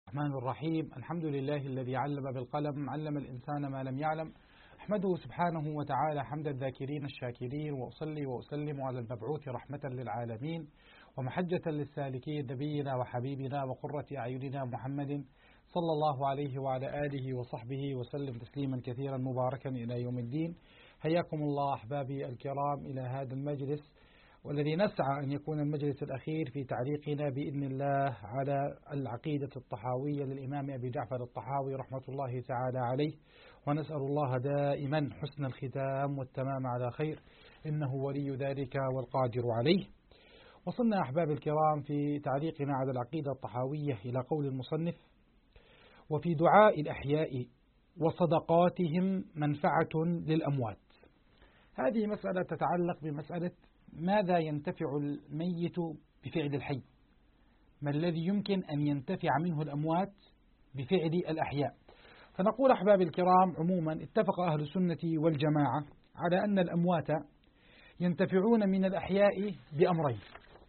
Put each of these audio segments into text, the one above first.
الرحمن الرحيم. الحمد لله الذي علم بالقلم، علم الإنسان ما لم يعلم. أحمده سبحانه وتعالى حمد الذاكرين الشاكرين، وأصلي وأسلم على المبعوث رحمة للعالمين ومحجة للسالكين، نبينا وحبيبنا وقرة أعيننا محمد صلى الله عليه وعلى آله وصحبه وسلم تسليما كثيرا مباركا إلى يوم الدين. حياكم الله أحبابي الكرام إلى هذا المجلس، والذي نسعى أن يكون المجلس الأخير في تعليقنا بإذن الله على العقيدة الطحاوية للإمام أبي جعفر الطحاوي رحمة الله تعالى عليه، ونسأل الله دائما حسن الختام والتمام على خير، إنه ولي ذلك والقادر عليه. وصلنا أحباب الكرام في تعليقنا على العقيدة الطحاوية إلى قول المصنف: وفي دعاء الأحياء وصدقاتهم منفعة للأموات. هذه مسألة تتعلق بمسألة ماذا ينتفع الميت بفعل الحي، ما الذي يمكن أن ينتفع منه الأموات بفعل الأحياء. فنقول أحباب الكرام عموما اتفق أهل السنة والجماعة على أن الأموات ينتفعون من الأحياء بأمرين.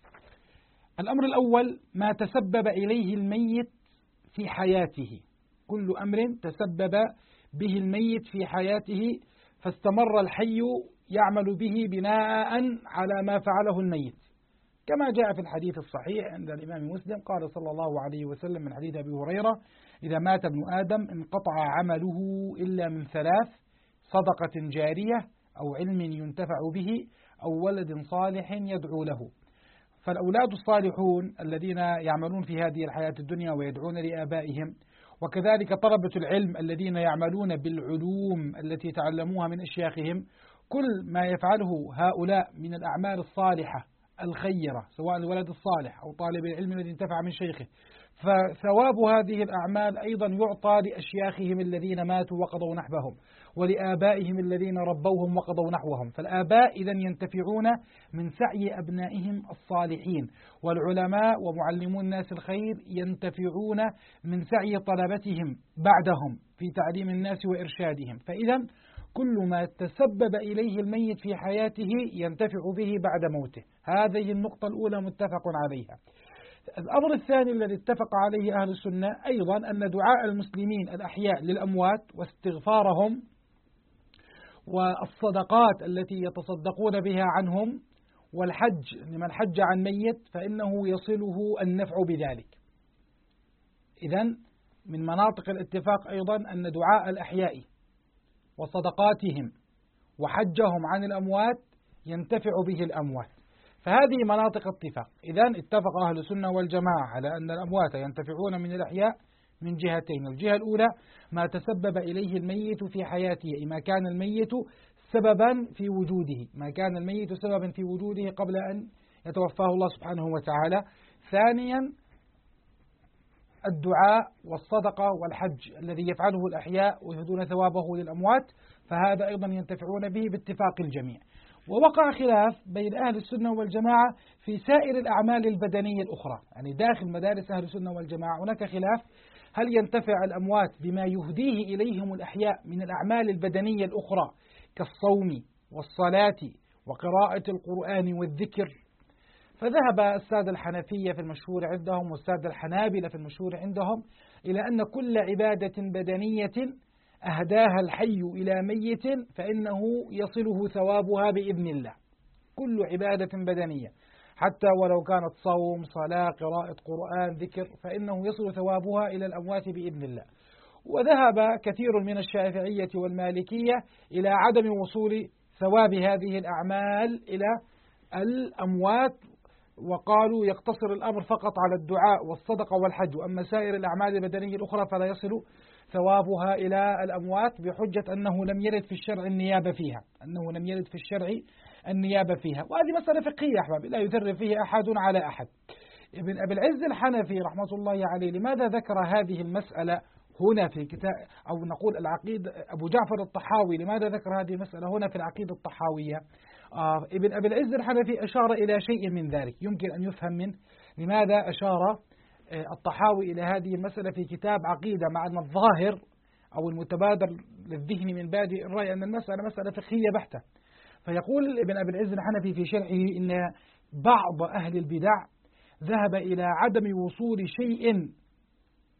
الأمر الأول ما تسبب إليه الميت في حياته، كل أمر تسبب به الميت في حياته فاستمر الحي يعمل به بناء على ما فعله الميت، كما جاء في الحديث الصحيح عند الإمام مسلم قال صلى الله عليه وسلم من حديث أبي هريرة: إذا مات ابن آدم انقطع عمله إلا من ثلاث: صدقة جارية، أو علم ينتفع به، أو ولد صالح يدعو له. فالأولاد الصالحون الذين يعملون في هذه الحياة الدنيا ويدعون لآبائهم، وكذلك طلبة العلم الذين يعملون بالعلوم التي تعلموها من أشياخهم، كل ما يفعله هؤلاء من الأعمال الصالحة الخيرة، سواء الولد الصالح أو طالب العلم الذي انتفع من شيخه، فثواب هذه الأعمال أيضا يعطى لأشياخهم الذين ماتوا وقضوا نحبهم، ولآبائهم الذين ربوهم وقضوا نحوهم. فالآباء إذن ينتفعون من سعي أبنائهم الصالحين، والعلماء ومعلمون الناس الخير ينتفعون من سعي طلبتهم بعدهم في تعليم الناس وإرشادهم. فإذا كل ما تسبب إليه الميت في حياته ينتفع به بعد موته. هذه النقطة الأولى متفق عليها. الأمر الثاني الذي اتفق عليه أهل السنة أيضا أن دعاء المسلمين الأحياء للأموات واستغفارهم والصدقات التي يتصدقون بها عنهم والحج لمن حج عن ميت فإنه يصله النفع بذلك. إذن من مناطق الاتفاق أيضا أن دعاء الأحياء وصدقاتهم وحجهم عن الأموات ينتفع به الأموات. فهذه مناطق اتفاق. إذن اتفق أهل السنة والجماعة على أن الأموات ينتفعون من الأحياء من جهتين: الجهة الأولى ما تسبب إليه الميت في حياته، ما كان الميت سببا في وجوده، ما كان الميت سببا في وجوده قبل أن يتوفاه الله سبحانه وتعالى. ثانيا الدعاء والصدقة والحج الذي يفعله الأحياء ويهدون ثوابه للأموات، فهذا أيضا ينتفعون به باتفاق الجميع. ووقع خلاف بين أهل السنة والجماعة في سائر الأعمال البدنية الأخرى، يعني داخل مدارس أهل السنة والجماعة هناك خلاف: هل ينتفع الأموات بما يهديه إليهم الأحياء من الأعمال البدنية الأخرى كالصوم والصلاة وقراءة القرآن والذكر؟ فذهب السادة الحنفية في المشهور عندهم والسادة الحنابلة في المشهور عندهم إلى أن كل عبادة بدنية أهداها الحي إلى ميت فإنه يصله ثوابها بإذن الله. كل عبادة بدنية حتى ولو كانت صوم، صلاة، قراءة قرآن، ذكر، فإنه يصل ثوابها إلى الأموات بإذن الله. وذهب كثير من الشافعية والمالكية إلى عدم وصول ثواب هذه الأعمال إلى الأموات، وقالوا يقتصر الأمر فقط على الدعاء والصدقة والحج، وأما سائر الأعمال البدنية الأخرى فلا يصل ثوابها إلى الأموات، بحجة أنه لم يرد في الشرع النيابة فيها، أنه لم يرد في الشرع النيابة فيها. وهذه مسألة فقهية أحباب لا يثر فيها أحد على أحد. ابن أبي العز الحنفي رحمة الله عليه لماذا ذكر هذه المسألة هنا في كتاب، أو نقول العقيدة أبو جعفر الطحاوي لماذا ذكر هذه المسألة هنا في العقيدة الطحاوية؟ ابن أبي العز الحنفي أشار إلى شيء من ذلك يمكن أن يفهم منه لماذا أشار الطحاوي إلى هذه المسألة في كتاب عقيدة، مع أن الظاهر أو المتبادر للذهن من بادئ الرأي أن المسألة مسألة فقهية بحتة. فيقول ابن أبي العز الحنفي في شرحه إن بعض أهل البدع ذهب إلى عدم وصول شيء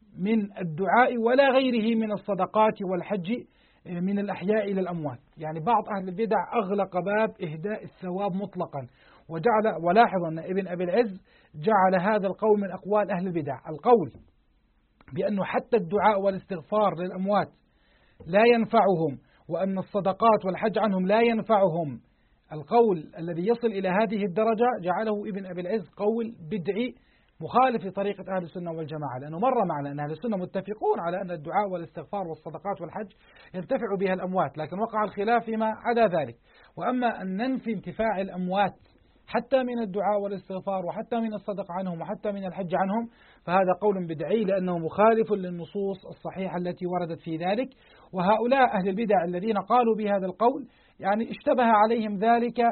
من الدعاء ولا غيره من الصدقات والحج من الأحياء إلى الأموات. يعني بعض أهل البدع أغلق باب إهداء الثواب مطلقا، ولاحظ أن ابن أبي العز جعل هذا القول من أقوال أهل البدع، القول بأنه حتى الدعاء والاستغفار للأموات لا ينفعهم، وأن الصدقات والحج عنهم لا ينفعهم. القول الذي يصل إلى هذه الدرجة جعله ابن أبي العز قول بدعي مخالف لطريقة أهل السنة والجماعة، لأنه مر معنا أن أهل السنة متفقون على أن الدعاء والاستغفار والصدقات والحج ينتفع بها الأموات، لكن وقع الخلاف فيما عدا ذلك. وأما أن ننفي انتفاع الأموات حتى من الدعاء والاستغفار وحتى من الصدقة عنهم وحتى من الحج عنهم، فهذا قول بدعي لأنه مخالف للنصوص الصحيحة التي وردت في ذلك. وهؤلاء أهل البدع الذين قالوا بهذا القول يعني اشتبه عليهم ذلك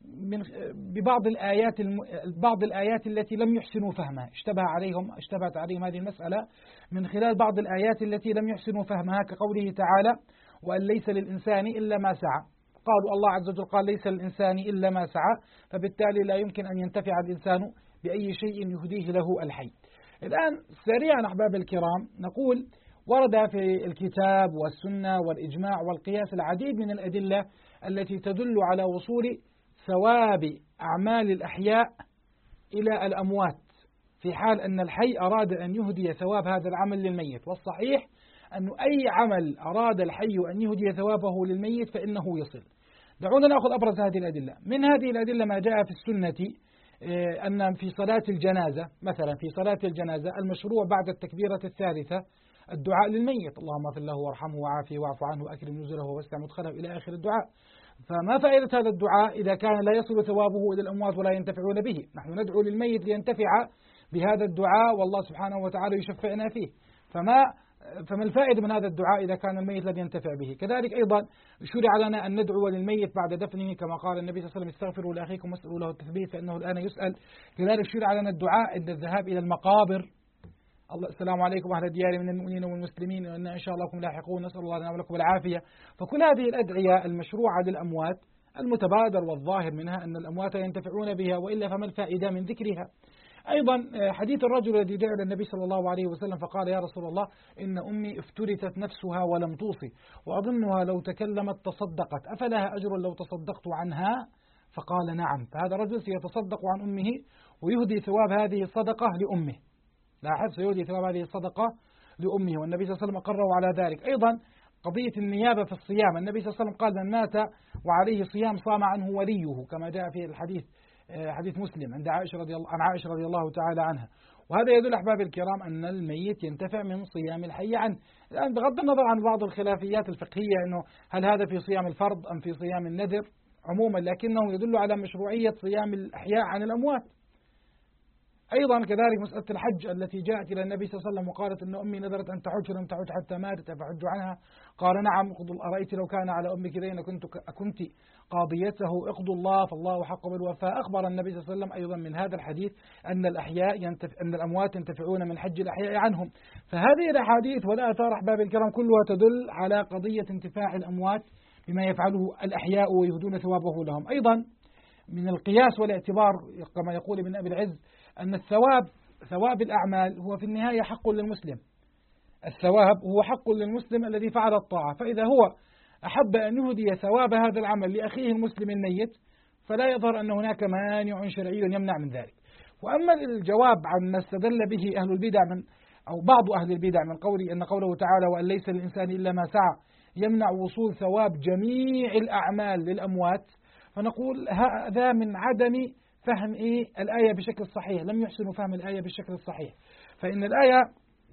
ببعض بعض الآيات التي لم يحسنوا فهمها، اشتبهت عليهم هذه المسألة من خلال بعض الآيات التي لم يحسنوا فهمها، كقوله تعالى: وأن ليس للإنسان إلا ما سعى. قالوا الله عز وجل قال ليس للإنسان إلا ما سعى، فبالتالي لا يمكن أن ينتفع الإنسان بأي شيء يهديه له الحي. الآن سريعا أحباب الكرام نقول ورد في الكتاب والسنة والإجماع والقياس العديد من الأدلة التي تدل على وصول ثواب أعمال الأحياء إلى الأموات في حال أن الحي أراد أن يهدي ثواب هذا العمل للميت. والصحيح أن أي عمل أراد الحي أن يهدي ثوابه للميت فإنه يصل. دعونا نأخذ أبرز هذه الأدلة. من هذه الأدلة ما جاء في السنة أن في صلاة الجنازة مثلا، في صلاة الجنازة المشروع بعد التكبيرة الثالثة الدعاء للميت: اللهم اغفر له وارحمه وعافيه واعف عنه وأكرم نزله ووسع مدخله إلى آخر الدعاء. فما فائدة هذا الدعاء إذا كان لا يصل ثوابه إلى الأموات ولا ينتفعون به؟ نحن ندعو للميت لينتفع بهذا الدعاء والله سبحانه وتعالى يشفعنا فيه، فما الفائدة من هذا الدعاء إذا كان الميت لن ينتفع به؟ كذلك أيضا شرع لنا أن ندعو للميت بعد دفنه كما قال النبي صلى الله عليه وسلم: استغفروا لأخيكم واسألوا له التثبيت فإنه الآن يسأل. كذلك شرع لنا الدعاء عند الذهاب إلى المقابر: السلام عليكم أهل الديار من المؤمنين والمسلمين وإنا إن شاء الله لكم لاحقون، نسأل الله لنا ولكم العافية. فكل هذه الأدعية المشروعة للأموات المتبادر والظاهر منها أن الأموات ينتفعون بها، وإلا فما الفائدة من ذكرها؟ أيضا حديث الرجل الذي دعا إلى النبي صلى الله عليه وسلم فقال: يا رسول الله إن أمي افترست نفسها ولم توصي وأظنها لو تكلمت تصدقت، أفلها أجر لو تصدقت عنها؟ فقال: نعم. فهذا الرجل سيتصدق عن أمه ويهدي ثواب هذه الصدقة لأمه. لاحظ، سيهدي ثواب هذه الصدقة لأمه، والنبي صلى الله عليه وسلم أقره على ذلك. أيضا قضية النيابة في الصيام، النبي صلى الله عليه وسلم قال: من مات وعليه صيام صام عنه وليه، كما جاء في الحديث حديث مسلم عن عائشة رضي الله تعالى عنها. وهذا يدل أحباب الكرام أن الميت ينتفع من صيام الحي عنه. الآن بغض النظر عن بعض الخلافيات الفقهية أنه هل هذا في صيام الفرض أم في صيام النذر عموما، لكنه يدل على مشروعية صيام الأحياء عن الأموات. أيضا كذلك مسألة الحج التي جاءت إلى النبي صلى الله عليه وسلم وقالت أن أمي نذرت أن تحج فلم تحج حتى ماتت فحج عنها. قال: نعم. أرأيت لو كان على أمك دين كنت قاضيته اقضوا الله فالله حق بالوفاء. أخبر النبي صلى الله عليه وسلم أيضا من هذا الحديث أن أن الأموات ينتفعون من حج الأحياء عنهم. فهذه الأحاديث والآثار أحباب الكرام كلها تدل على قضية انتفاع الأموات بما يفعله الأحياء ويهدون ثوابه لهم. أيضا من القياس والاعتبار كما يقول ابن أبي العز أن ثواب الأعمال هو في النهاية حق للمسلم. الثواب هو حق للمسلم الذي فعل الطاعة، فإذا هو أحب أن يهدي ثواب هذا العمل لأخيه المسلم الميت فلا يظهر أن هناك مانع شرعي يمنع من ذلك. وأما الجواب عن ما استدل به أهل البدع أو بعض أهل البدع من قوله تعالى: وأن ليس للإنسان إلا ما سعى يمنع وصول ثواب جميع الأعمال للأموات، فنقول هذا من عدم فهم الآية بشكل صحيح، لم يحسنوا فهم الآية بالشكل الصحيح. فإن الآية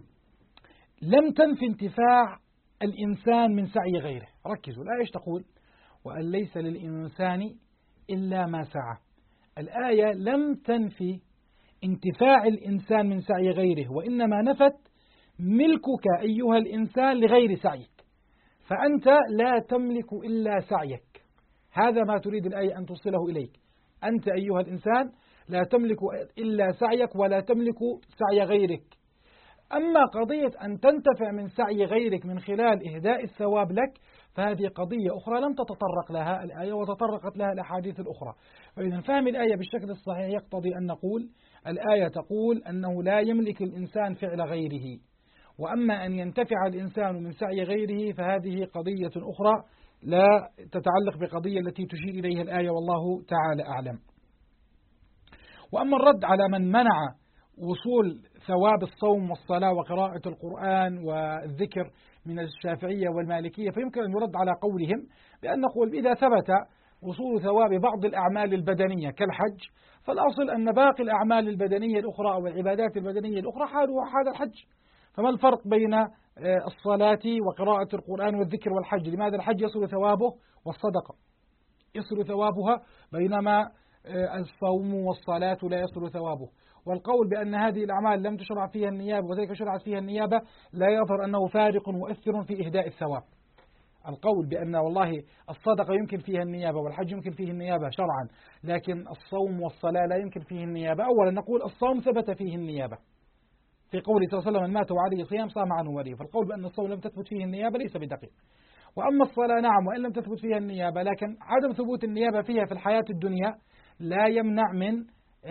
لم تنفي انتفاع الإنسان من سعي غيره. ركزوا، الآية ايش تقول؟ وأن ليس للإنسان إلا ما سعى. الآية لم تنفي انتفاع الإنسان من سعي غيره، وإنما نفت ملكك أيها الإنسان لغير سعيك، فأنت لا تملك إلا سعيك. هذا ما تريد الآية أن توصله إليك. أنت أيها الإنسان لا تملك إلا سعيك ولا تملك سعي غيرك. أما قضية أن تنتفع من سعي غيرك من خلال إهداء الثواب لك فهذه قضية أخرى لم تتطرق لها الآية وتطرقت لها الأحاديث الأخرى. وإذا فهم الآية بالشكل الصحيح يقتضي أن نقول الآية تقول أنه لا يملك الإنسان فعل غيره، وأما أن ينتفع الإنسان من سعي غيره فهذه قضية أخرى لا تتعلق بقضية التي تشير إليها الآية، والله تعالى أعلم. وأما الرد على من منع وصول ثواب الصوم والصلاة وقراءة القرآن والذكر من الشافعية والمالكية، فيمكن أن يرد على قولهم بأن نقول إذا ثبت وصول ثواب بعض الأعمال البدنية كالحج، فالأصل أن باقي الأعمال البدنية الأخرى أو العبادات البدنية الأخرى حالها حال الحج. فما الفرق بين الصلاة وقراءة القرآن والذكر والحج؟ لماذا الحج يصل ثوابه والصدقة يصل ثوابها بينما الصوم والصلاة لا يصل ثوابه؟ والقول بأن هذه الأعمال لم تشرع فيها النيابة وذلك شرعت فيها النيابة لا يظهر أنه فارق مؤثر في إهداء الثواب. القول بأن والله الصدقة يمكن فيها النيابة والحج يمكن فيه النيابة شرعا، لكن الصوم والصلاة لا يمكن فيه النيابة. أولا نقول الصوم ثبت فيه النيابة في قوله صلى الله عليه وسلم: من مات وعليه صيام صام عنه وليه. فالقول بأن الصوم لم تثبت فيه النيابة ليس بدقيق. وأما الصلاة نعم وإن لم تثبت فيها النيابة، لكن عدم ثبوت النيابة فيها في الحياة الدنيا لا يمنع من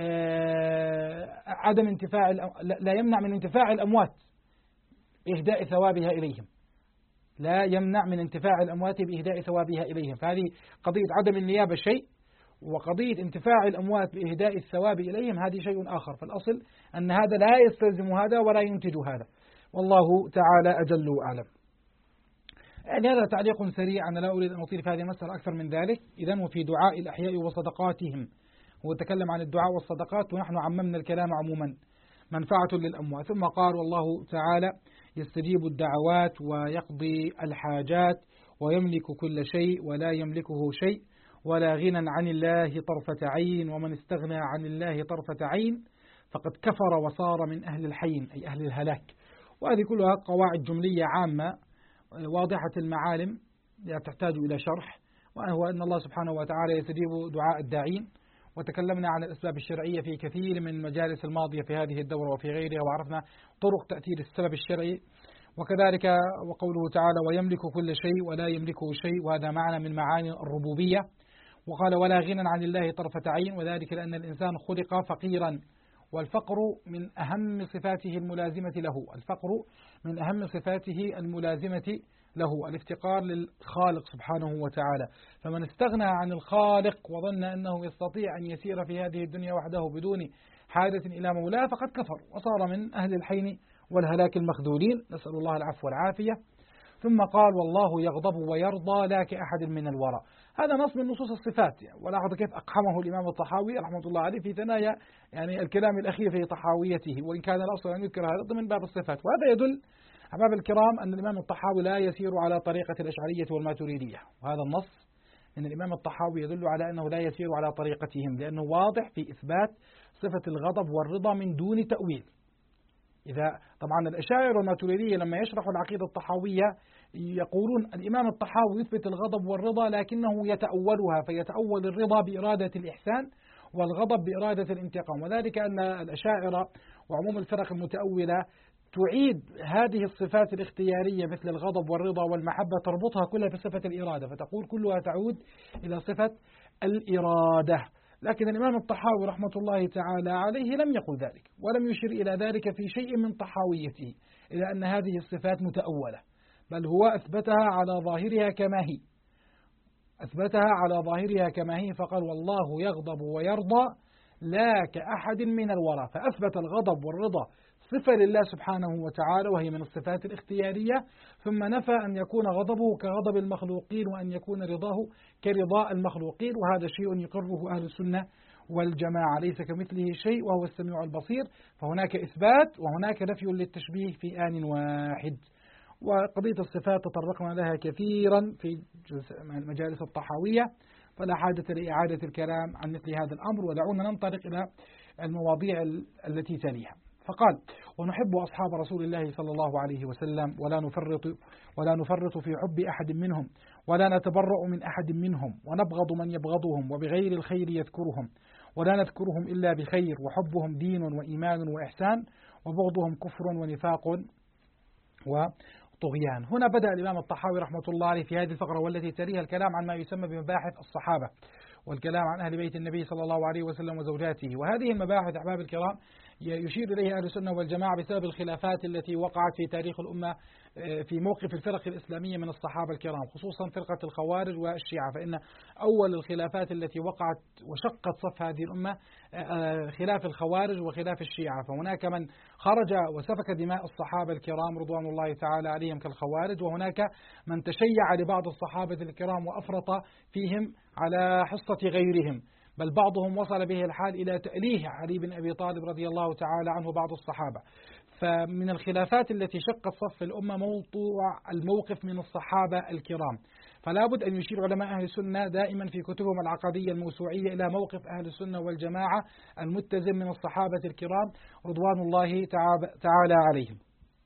لا يمنع من انتفاع الأموات بإهداء ثوابها إليهم، لا يمنع من انتفاع الأموات بإهداء ثوابها إليهم. فهذه قضية عدم النيابة شيء، وقضية انتفاع الأموات بإهداء الثواب إليهم هذه شيء آخر. فالأصل أن هذا لا يستلزم هذا ولا ينتج هذا، والله تعالى أجل وأعلم. يعني هذا تعليق سريع، أنا لا أريد أن أطيل في هذه المسألة أكثر من ذلك. إذن وفي دعاء الأحياء وصدقاتهم، هو تكلم عن الدعاء والصدقات ونحن عممنا الكلام عموما، منفعة للأموات. ثم قال: والله تعالى يستجيب الدعوات ويقضي الحاجات ويملك كل شيء ولا يملكه شيء ولا غنى عن الله طرفة عين، ومن استغنى عن الله طرفة عين فقد كفر وصار من أهل الحين أي أهل الهلاك. وهذه كلها قواعد جملية عامة واضحة المعالم لا تحتاج إلى شرح، وهو أن الله سبحانه وتعالى يستجيب دعاء الداعين. وتكلمنا عن الأسباب الشرعية في كثير من المجالس الماضية في هذه الدورة وفي غيرها، وعرفنا طرق تأثير السبب الشرعي. وكذلك وقوله تعالى: ويملك كل شيء ولا يملكه شيء، وهذا معنى من معاني الربوبية. وقال: ولا غنى عن الله طرفة عين، وذلك لأن الإنسان خلق فقيرا، والفقر من أهم صفاته الملازمة له، الفقر من أهم صفاته الملازمة له، الافتقار للخالق سبحانه وتعالى. فمن استغنى عن الخالق وظن أنه يستطيع أن يسير في هذه الدنيا وحده بدون حاجة إلى مولاه فقد كفر وصار من أهل الحين والهلاك المخذولين، نسأل الله العفو والعافية. ثم قال: والله يغضب ويرضى لا كأحد من الورى. هذا نص من نصوص الصفات، ولاحظ كيف أقحمه الإمام الطحاوي رحمة الله عليه في ثنايا يعني الكلام الأخير في طحاويته، وإن كان الأصل أن يذكر هذا ضمن باب الصفات. وهذا يدل أحباب الكرام أن الإمام الطحاوي لا يسير على طريقة الأشعرية والماتريدية، وهذا النص من الإمام الطحاوي يدل على أنه لا يسير على طريقتهم، لأنه واضح في إثبات صفة الغضب والرضا من دون تأويل. إذا طبعا الأشاعرة والماتريدية لما يشرحوا العقيدة الطحاوية يقولون الإمام الطحاوي يثبت الغضب والرضا لكنه يتأولها، فيتأول الرضا بإرادة الإحسان والغضب بإرادة الانتقام، وذلك أن الأشاعرة وعموم الفرق المتأولة تعيد هذه الصفات الاختيارية مثل الغضب والرضا والمحبة تربطها كلها بصفة الإرادة، فتقول كلها تعود إلى صفة الإرادة. لكن الإمام الطحاوي رحمة الله تعالى عليه لم يقل ذلك ولم يشير إلى ذلك في شيء من طحاويته، إلى أن هذه الصفات متأولة، بل هو أثبتها على ظاهرها كما هي، أثبتها على ظاهرها كما هي، فقال: والله يغضب ويرضى لا كأحد من الورى، فأثبت الغضب والرضا صفة لله سبحانه وتعالى وهي من الصفات الاختيارية، ثم نفى أن يكون غضبه كغضب المخلوقين وأن يكون رضاه كرضاء المخلوقين، وهذا شيء يقره أهل السنة والجماعة، ليس كمثله شيء وهو السميع البصير. فهناك إثبات وهناك نفي للتشبيه في آن واحد. وقضية الصفات تطرقنا لها كثيرا في مجالس الطحاوية، فلا حاجة لإعادة الكلام عن مثل هذا الأمر، ودعونا ننطلق إلى المواضيع التي تليها. فقال: ونحب أصحاب رسول الله صلى الله عليه وسلم ولا نفرط في حب أحد منهم ولا نتبرأ من أحد منهم، ونبغض من يبغضهم وبغير الخير يذكرهم، ولا نذكرهم إلا بخير، وحبهم دين وإيمان وإحسان، وبغضهم كفر ونفاق وطغيان. هنا بدأ الإمام الطحاوي رحمة الله عليه في هذه الفقرة والتي تليها الكلام عن ما يسمى بمباحث الصحابة والكلام عن أهل بيت النبي صلى الله عليه وسلم وزوجاته. وهذه المباحث أحباب الكرام يشير إليه أهل السنة والجماعة بسبب الخلافات التي وقعت في تاريخ الأمة في موقف الفرق الإسلامية من الصحابة الكرام، خصوصا فرقة الخوارج والشيعة. فإن أول الخلافات التي وقعت وشقت صف هذه الأمة خلاف الخوارج وخلاف الشيعة، فهناك من خرج وسفك دماء الصحابة الكرام رضوان الله تعالى عليهم كالخوارج، وهناك من تشيع لبعض الصحابة الكرام وأفرط فيهم على حصة غيرهم، بل بعضهم وصل به الحال إلى تأليه علي بن أبي طالب رضي الله تعالى عنه بعض الصحابة. فمن الخلافات التي شقت صف الأمة موضوع الموقف من الصحابة الكرام، فلا بد أن يشير علماء أهل السنة دائما في كتبهم العقدية الموسوعية إلى موقف أهل السنة والجماعة المتزن من الصحابة الكرام رضوان الله تعالى عليهم.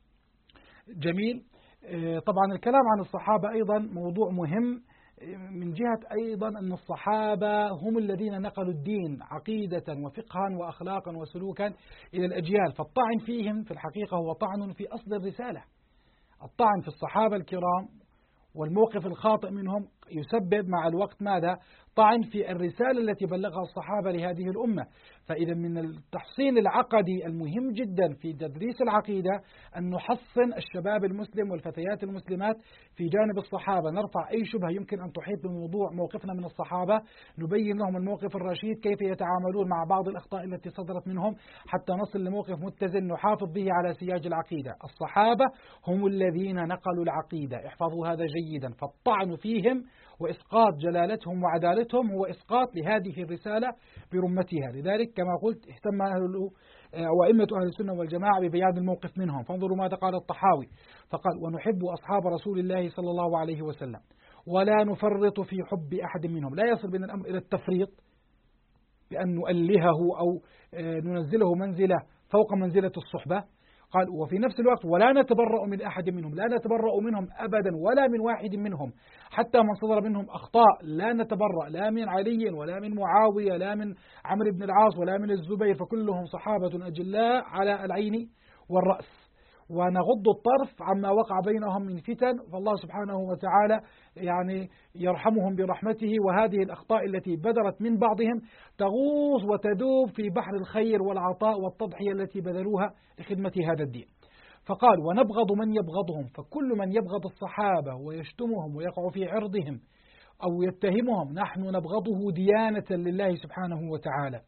جميل. طبعا الكلام عن الصحابة أيضا موضوع مهم، من جهة أيضا أن الصحابة هم الذين نقلوا الدين عقيدة وفقها وأخلاقا وسلوكا إلى الأجيال، فالطعن فيهم في الحقيقة هو طعن في أصل الرسالة. الطعن في الصحابة الكرام والموقف الخاطئ منهم يسبب مع الوقت ماذا؟ طعن في الرسالة التي بلغها الصحابة لهذه الأمة. فإذا من التحصين العقدي المهم جدا في تدريس العقيدة أن نحصن الشباب المسلم والفتيات المسلمات في جانب الصحابة، نرفع أي شبهة يمكن أن تحيط بموضوع موقفنا من الصحابة، نبين لهم الموقف الرشيد كيف يتعاملون مع بعض الأخطاء التي صدرت منهم حتى نصل لموقف متزن نحافظ به على سياج العقيدة. الصحابة هم الذين نقلوا العقيدة، احفظوا هذا جيدا. فالطعن فيهم وإسقاط جلالتهم وعدالتهم هو إسقاط لهذه الرسالة برمتها. لذلك كما قلت اهتم وأئمة أهل السنة والجماعة ببيان الموقف منهم. فانظروا ماذا قال الطحاوي، فقال: ونحب أصحاب رسول الله صلى الله عليه وسلم ولا نفرط في حب أحد منهم. لا يصل بنا الأمر إلى التفريط بأن نؤلهه أو ننزله منزلة فوق منزلة الصحبة. قال: وفي نفس الوقت ولا نتبرأ من أحد منهم، لا نتبرأ منهم أبدا ولا من واحد منهم، حتى من صدر منهم أخطاء لا نتبرأ، لا من علي ولا من معاوية لا من عمرو بن العاص ولا من الزبير، فكلهم صحابة أجلاء على العين والرأس. ونغض الطرف عما وقع بينهم من فتن، فالله سبحانه وتعالى يعني يرحمهم برحمته، وهذه الأخطاء التي بدرت من بعضهم تغوص وتذوب في بحر الخير والعطاء والتضحية التي بذلوها لخدمة هذا الدين. فقال: ونبغض من يبغضهم، فكل من يبغض الصحابة ويشتمهم ويقع في عرضهم أو يتهمهم نحن نبغضه ديانة لله سبحانه وتعالى.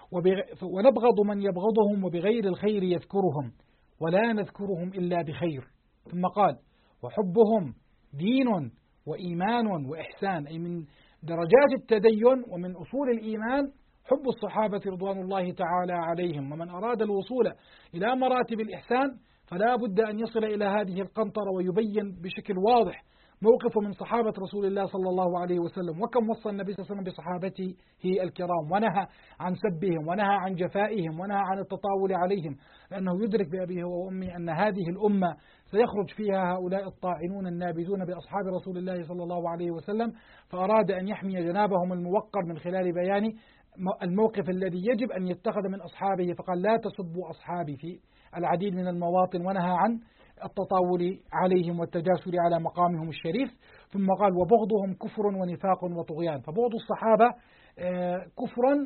ونبغض من يبغضهم وبغير الخير يذكرهم ولا نذكرهم إلا بخير. ثم قال: وحبهم دين وإيمان وإحسان، أي من درجات التدين ومن أصول الإيمان حب الصحابة رضوان الله تعالى عليهم. ومن أراد الوصول إلى مراتب الإحسان فلا بد أن يصل إلى هذه القنطرة ويبين بشكل واضح موقفه من صحابة رسول الله صلى الله عليه وسلم، وكم وصى النبي صلى الله عليه وسلم بصحابته الكرام، ونهى عن سبهم ونهى عن جفائهم ونهى عن التطاول عليهم، لأنه يدرك بأبيه وأمه أن هذه الأمة سيخرج فيها هؤلاء الطاعنون النابذون بأصحاب رسول الله صلى الله عليه وسلم، فأراد أن يحمي جنابهم الموقر من خلال بيان الموقف الذي يجب أن يتخذ من أصحابه. فقال: لا تسبوا أصحابي في العديد من المواطن، ونهى عن التطاول عليهم والتجاسر على مقامهم الشريف. ثم قال: وبغضهم كفر ونفاق وطغيان. فبغض الصحابة كفر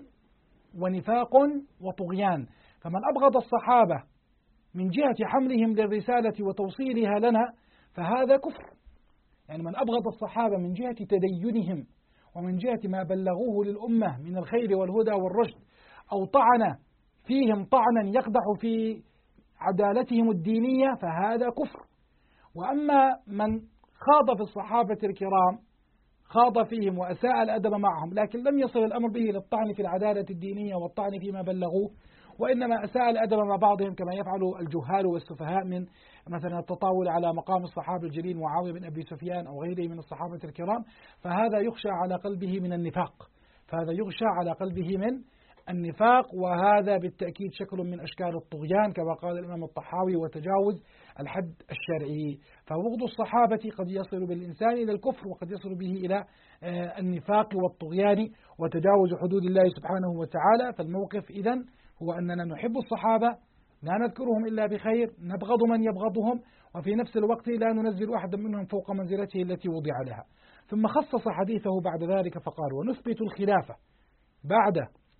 ونفاق وطغيان. فمن أبغض الصحابة من جهة حملهم للرسالة وتوصيلها لنا فهذا كفر. يعني من أبغض الصحابة من جهة تدينهم ومن جهة ما بلغوه للأمة من الخير والهدى والرشد، أو طعن فيهم طعنا يقدح في عدالتهم الدينية فهذا كفر. وأما من خاض في الصحابة الكرام، خاض فيهم وأساء الأدب معهم، لكن لم يصل الأمر به للطعن في العدالة الدينية والطعن فيما بلغوه، وإنما أساء الأدب مع بعضهم كما يفعل الجهال والسفهاء من مثلا التطاول على مقام الصحابي الجليل معاوية بن أبي سفيان أو غيره من الصحابة الكرام، فهذا يخشى على قلبه من النفاق، فهذا يخشى على قلبه من النفاق، وهذا بالتأكيد شكل من أشكال الطغيان كما قال الإمام الطحاوي وتجاوز الحد الشرعي. فبغض الصحابة قد يصل بالإنسان إلى الكفر، وقد يصل به إلى النفاق والطغيان وتجاوز حدود الله سبحانه وتعالى. فالموقف إذن هو أننا نحب الصحابة، لا نذكرهم إلا بخير، نبغض من يبغضهم، وفي نفس الوقت لا ننزل أحدا منهم فوق منزلته التي وضع لها. ثم خصص حديثه بعد ذلك فقال: ونثبت الخلافة بعد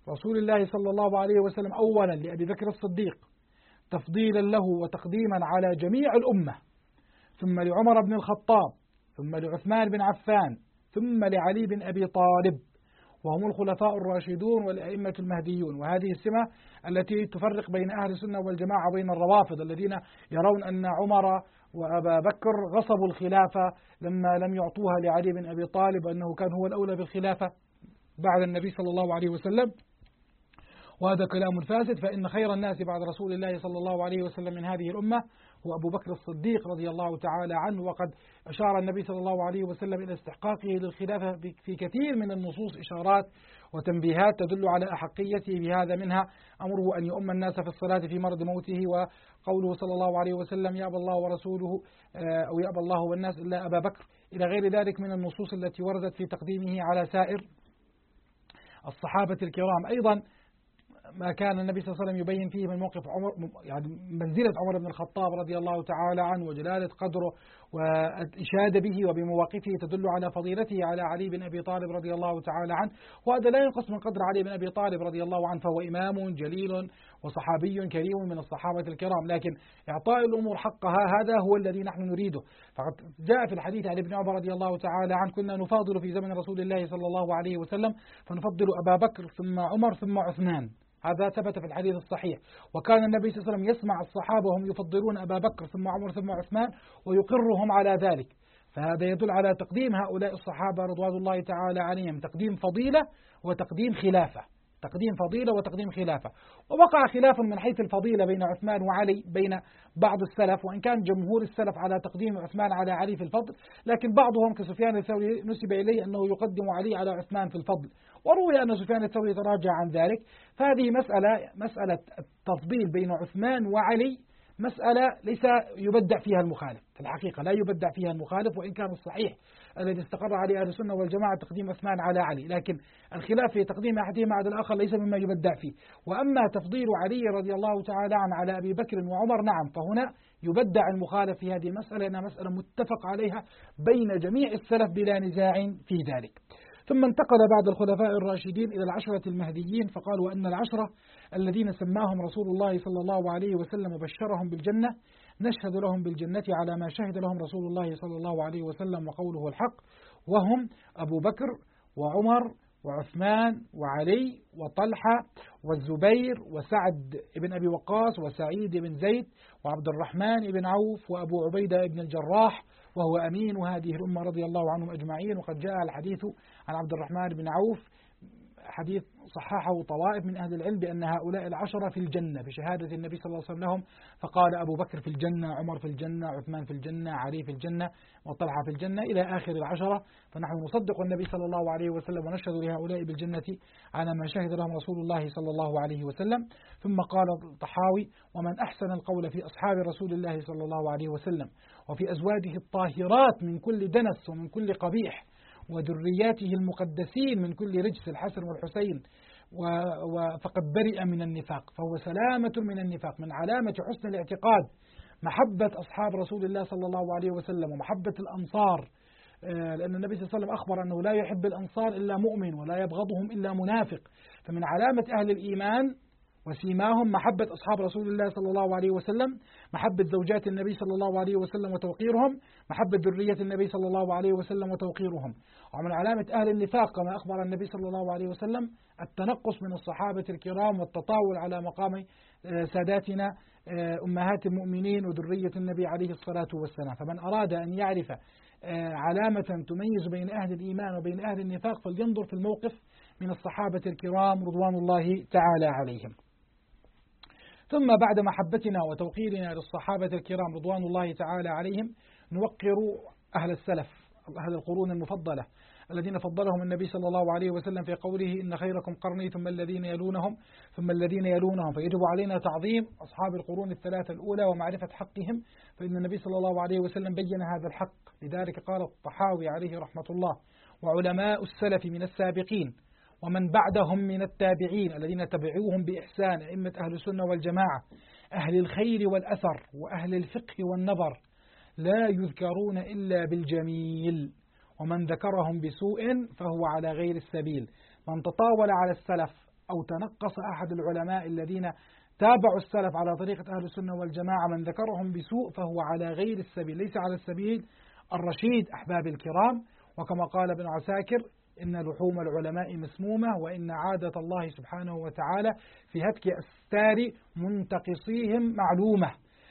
رسول الله صلى الله عليه وسلم أولا لأبي بكر الصديق تفضيلا له وتقديما على جميع الأمة، ثم لعمر بن الخطاب، ثم لعثمان بن عفان، ثم لعلي بن أبي طالب، وهم الخلفاء الراشدون والأئمة المهديون. وهذه السمة التي تفرق بين أهل السنة والجماعة وبين الروافض الذين يرون أن عمر وأبا بكر غصبوا الخلافة لما لم يعطوها لعلي بن أبي طالب، وأنه كان هو الأولى بالخلافة بعد النبي صلى الله عليه وسلم، وهذا كلام فاسد. فإن خير الناس بعد رسول الله صلى الله عليه وسلم من هذه الأمة هو أبو بكر الصديق رضي الله تعالى عنه، وقد أشار النبي صلى الله عليه وسلم إلى استحقاقه للخلافة في كثير من النصوص إشارات وتنبيهات تدل على أحقيته بهذا، منها أمره أن يؤم الناس في الصلاة في مرض موته، وقوله صلى الله عليه وسلم يأبى الله ورسوله أو يأبى الله والناس إلا أبا بكر، إلى غير ذلك من النصوص التي وردت في تقديمه على سائر الصحابة الكرام. أيضا ما كان النبي صلى الله عليه وسلم يبين فيه من موقف عمر، يعني منزلة عمر بن الخطاب رضي الله تعالى عنه وجلالة قدره والإشادة به وبمواقفه تدل على فضيلته على علي بن أبي طالب رضي الله تعالى عنه، وهذا لا ينقص من قدر علي بن أبي طالب رضي الله عنه، فهو إمام جليل وصحابي كريم من الصحابة الكرام، لكن إعطاء الأمور حقها هذا هو الذي نحن نريده. فقد جاء في الحديث عن ابن عمر رضي الله تعالى عنه كنا نفاضل في زمن رسول الله صلى الله عليه وسلم فنفضل أبا بكر ثم عمر ثم عثمان، هذا ثبت في الحديث الصحيح. وكان النبي صلى الله عليه وسلم يسمع الصحابة وهم يفضلون أبا بكر ثم عمر ثم عثمان ويقرهم على ذلك، فهذا يدل على تقديم هؤلاء الصحابة رضوان الله تعالى عليهم، تقديم فضيلة وتقديم خلافة، تقديم فضيلة وتقديم خلافة. ووقع خلاف من حيث الفضيلة بين عثمان وعلي بين بعض السلف، وإن كان جمهور السلف على تقديم عثمان على علي في الفضل، لكن بعضهم كسفيان الثوري نسب إليه أنه يقدم علي على عثمان في الفضل، وروي أن سفيان الثوري تراجع عن ذلك. فهذه مسألة التفضيل بين عثمان وعلي مسألة ليس يبدع فيها المخالف، في الحقيقة لا يبدع فيها المخالف، وإن كان الصحيح الذي استقر عليه أهل السنة والجماعة تقديم عثمان على علي، لكن الخلاف في تقديم أحدهما على الآخر ليس مما يبدع فيه. وأما تفضيل علي رضي الله تعالى عنه على أبي بكر وعمر نعم، فهنا يبدع المخالف في هذه المسألة، لأنها مسألة متفق عليها بين جميع السلف بلا نزاع في ذلك. ثم انتقل بعد الخلفاء الراشدين إلى العشرة المهديين، فقال وأن العشرة الذين سماهم رسول الله صلى الله عليه وسلم وبشرهم بالجنة نشهد لهم بالجنة على ما شهد لهم رسول الله صلى الله عليه وسلم وقوله الحق، وهم أبو بكر وعمر وعثمان وعلي وطلحة والزبير وسعد بن أبي وقاص وسعيد بن زيد وعبد الرحمن بن عوف وأبو عبيدة بن الجراح وهو أمين هذه الأمة رضي الله عنهم أجمعين. وقد جاء الحديث عن عبد الرحمن بن عوف حديث صححه طوائف من أهل العلم بأن هؤلاء العشرة في الجنة بشهادة النبي صلى الله عليه وسلم لهم، فقال أبو بكر في الجنة، عمر في الجنة، عثمان في الجنة، علي في الجنة، وطلحة في الجنة إلى آخر العشرة. فنحن نصدق النبي صلى الله عليه وسلم ونشهد لهؤلاء بالجنة على ما شهد لهم رسول الله صلى الله عليه وسلم. ثم قال الطحاوي ومن أحسن القول في أصحاب رسول الله صلى الله عليه وسلم وفي أزواجه الطاهرات من كل دنس ومن كل قبيح وذرياته المقدسين من كل رجس الحسن والحسين فقد برئ من النفاق، فهو سلامة من النفاق. من علامة حسن الاعتقاد محبة أصحاب رسول الله صلى الله عليه وسلم ومحبة الأنصار، لأن النبي صلى الله عليه وسلم أخبر أنه لا يحب الأنصار إلا مؤمن ولا يبغضهم إلا منافق. فمن علامة أهل الإيمان وسيماهم محبة أصحاب رسول الله صلى الله عليه وسلم، محبة زوجات النبي صلى الله عليه وسلم وتوقيرهم، محبة ذرية النبي صلى الله عليه وسلم وتوقيرهم. ومن علامة أهل النفاق كما أخبر النبي صلى الله عليه وسلم التنقص من الصحابة الكرام والتطاول على مقام ساداتنا أمهات المؤمنين وذرية النبي عليه الصلاة والسلام. فمن أراد أن يعرف علامة تميز بين أهل الإيمان وبين أهل النفاق فلينظر في الموقف من الصحابة الكرام رضوان الله تعالى عليهم. ثم بعد محبتنا وتوقيرنا للصحابة الكرام رضوان الله تعالى عليهم نوقر أهل السلف، أهل القرون المفضلة الذين فضلهم النبي صلى الله عليه وسلم في قوله إن خيركم قرني ثم الذين يلونهم ثم الذين يلونهم. فيجب علينا تعظيم أصحاب القرون الثلاثة الأولى ومعرفة حقهم، فإن النبي صلى الله عليه وسلم بين هذا الحق. لذلك قال الطحاوي عليه رحمة الله وعلماء السلف من السابقين ومن بعدهم من التابعين الذين تبعوهم بإحسان أئمة أهل السنة والجماعة أهل الخير والأثر وأهل الفقه والنظر لا يذكرون إلا بالجميل، ومن ذكرهم بسوء فهو على غير السبيل. من تطاول على السلف أو تنقص أحد العلماء الذين تابعوا السلف على طريقة أهل السنة والجماعة من ذكرهم بسوء فهو على غير السبيل، ليس على السبيل الرشيد أحباب الكرام. وكما قال ابن عساكر: إن لحوم العلماء مسمومة، وإن عادة الله سبحانه وتعالى في هتك أستار منتقصيهم معلومة.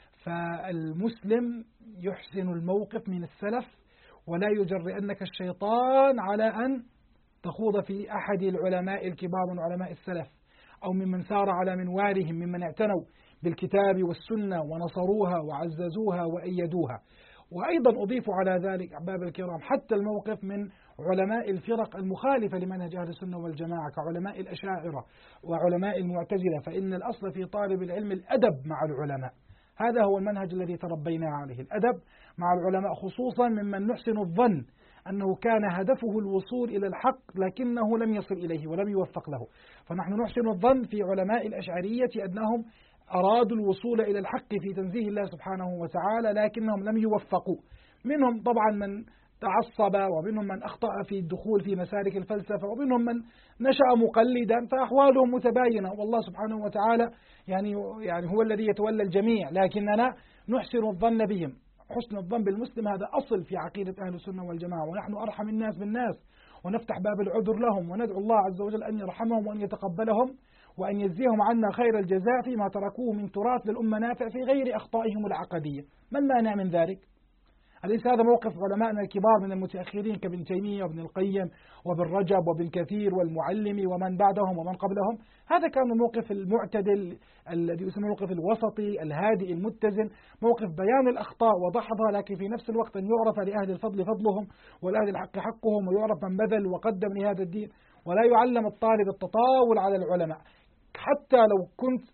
فالمسلم يحسن الموقف من السلف، ولا يجرئنك الشيطان على أن تخوض في أحد العلماء الكبار من علماء السلف أو ممن سار على منوالهم، ممن اعتنوا بالكتاب والسنة ونصروها وعززوها وأيدوها. وأيضا أضيف على ذلك أحباب الكرام حتى الموقف من علماء الفرق المخالفة لمنهج أهل السنة والجماعة كعلماء الأشاعرة وعلماء المعتزلة، فإن الأصل في طالب العلم الأدب مع العلماء. هذا هو المنهج الذي تربينا عليه، الأدب مع العلماء، خصوصا ممن نحسن الظن أنه كان هدفه الوصول إلى الحق لكنه لم يصل إليه ولم يوفق له. فنحن نحسن الظن في علماء الأشعرية أنهم أرادوا الوصول إلى الحق في تنزيه الله سبحانه وتعالى لكنهم لم يوفقوا. منهم طبعا من تعصب، ومنهم من أخطأ في الدخول في مسالك الفلسفة، ومنهم من نشأ مقلدا، فأحوالهم متباينة، والله سبحانه وتعالى يعني هو الذي يتولى الجميع، لكننا نحسن الظن بهم. حسن الظن بالمسلم هذا أصل في عقيدة أهل السنة والجماعة، ونحن أرحم الناس بالناس، ونفتح باب العذر لهم، وندعو الله عز وجل أن يرحمهم وأن يتقبلهم وأن يجزيهم عنا خير الجزاء فيما تركوه من تراث للأمة نافع في غير أخطائهم العقدية. ما المانع من ذلك؟ أليس هذا موقف علمائنا الكبار من المتأخرين كابن تيمية وابن القيم وابن رجب وابن كثير والمعلمي ومن بعدهم ومن قبلهم؟ هذا كان الموقف المعتدل الذي يسمى الموقف الوسطي الهادئ المتزن، موقف بيان الأخطاء وضحضها، لكن في نفس الوقت أن يعرف لأهل الفضل فضلهم ولأهل الحق حقهم، ويعرف من بذل وقدم لهذا الدين، ولا يعلم الطالب التطاول على العلماء. حتى لو كنت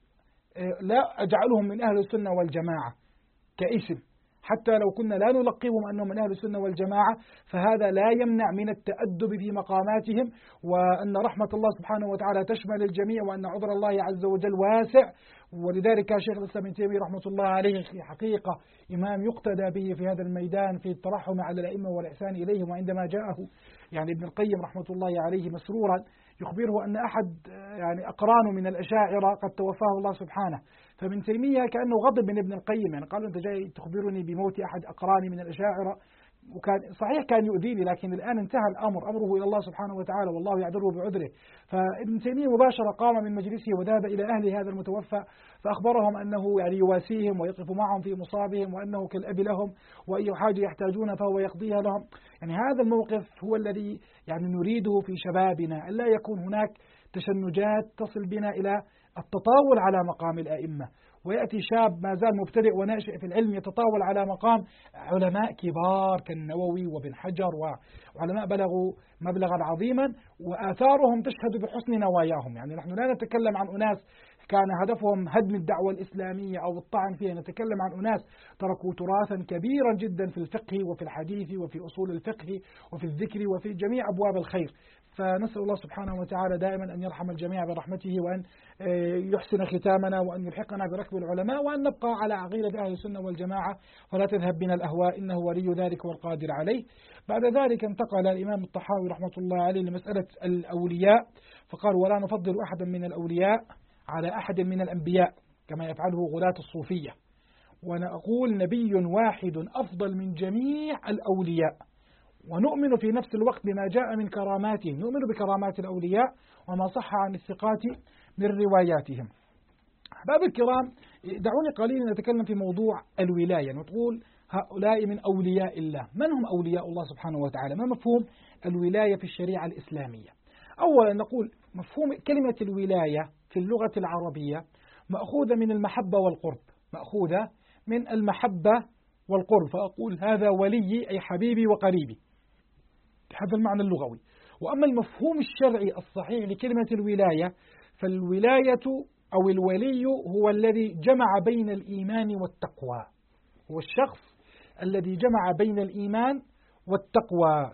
لا أجعلهم من أهل السنة والجماعة كاسم، حتى لو كنا لا نلقبهم أنهم من أهل السنة والجماعة، فهذا لا يمنع من التأدب في مقاماتهم، وأن رحمة الله سبحانه وتعالى تشمل الجميع، وأن عذر الله عز وجل واسع. ولذلك شيخ الإسلام ابن تيمية رحمة الله عليه في حقيقة إمام يقتدى به في هذا الميدان في الترحم على الأئمة والإحسان إليهم. وعندما جاءه ابن القيم رحمة الله عليه مسرورا يخبره أن أحد أقرانه من الأشاعرة قد توفاه الله سبحانه، فابن تيمية كأنه غضب من ابن القيم، قال: أنت جاي تخبرني بموت أحد أقراني من الأشاعرة، وكان صحيح كان يؤذيني، لكن الآن انتهى الأمر، أمره إلى الله سبحانه وتعالى، والله يعذره بعذره. فابن تيمية مباشرة قام من مجلسه وذهب إلى أهل هذا المتوفى، فأخبرهم أنه يواسيهم ويقف معهم في مصابهم، وأنه كالأب لهم، وأي حاجة يحتاجون فهو يقضيها لهم. هذا الموقف هو الذي نريده في شبابنا، ألا يكون هناك تشنجات تصل بنا إلى التطاول على مقام الأئمة، ويأتي شاب ما زال مبتدئ وناشئ في العلم يتطاول على مقام علماء كبار كالنووي وابن حجر وعلماء بلغوا مبلغا عظيما وآثارهم تشهد بحسن نواياهم. نحن لا نتكلم عن أناس كان هدفهم هدم الدعوة الإسلامية أو الطعن فيها، نتكلم عن أناس تركوا تراثا كبيرا جدا في الفقه وفي الحديث وفي أصول الفقه وفي الذكر وفي جميع أبواب الخير. فنسأل الله سبحانه وتعالى دائما أن يرحم الجميع برحمته، وأن يحسن ختامنا، وأن يلحقنا بركب العلماء، وأن نبقى على عقيدة أهل السنة والجماعة ولا تذهب بنا الأهواء، إنه ولي ذلك والقادر عليه. بعد ذلك انتقل الإمام الطحاوي رحمة الله عليه لمسألة الأولياء، فقال: ولا نفضل أحدا من الأولياء على أحد من الأنبياء كما يفعله غلاة الصوفية، ونقول نبي واحد أفضل من جميع الأولياء، ونؤمن في نفس الوقت بما جاء من كراماتهم، نؤمن بكرامات الأولياء وما صح عن الثقات من رواياتهم. أحباب الكرام، دعوني قليلا نتكلم في موضوع الولاية. نقول هؤلاء من أولياء الله. من هم أولياء الله سبحانه وتعالى؟ ما مفهوم الولاية في الشريعة الإسلامية؟ أولا نقول مفهوم كلمة الولاية في اللغة العربية مأخوذة من المحبة والقرب، مأخوذة من المحبة والقرب، فأقول هذا ولي أي حبيبي وقريبي، هذا المعنى اللغوي. وأما المفهوم الشرعي الصحيح لكلمة الولاية، فالولاية أو الولي هو الذي جمع بين الإيمان والتقوى، هو الشخص الذي جمع بين الإيمان والتقوى.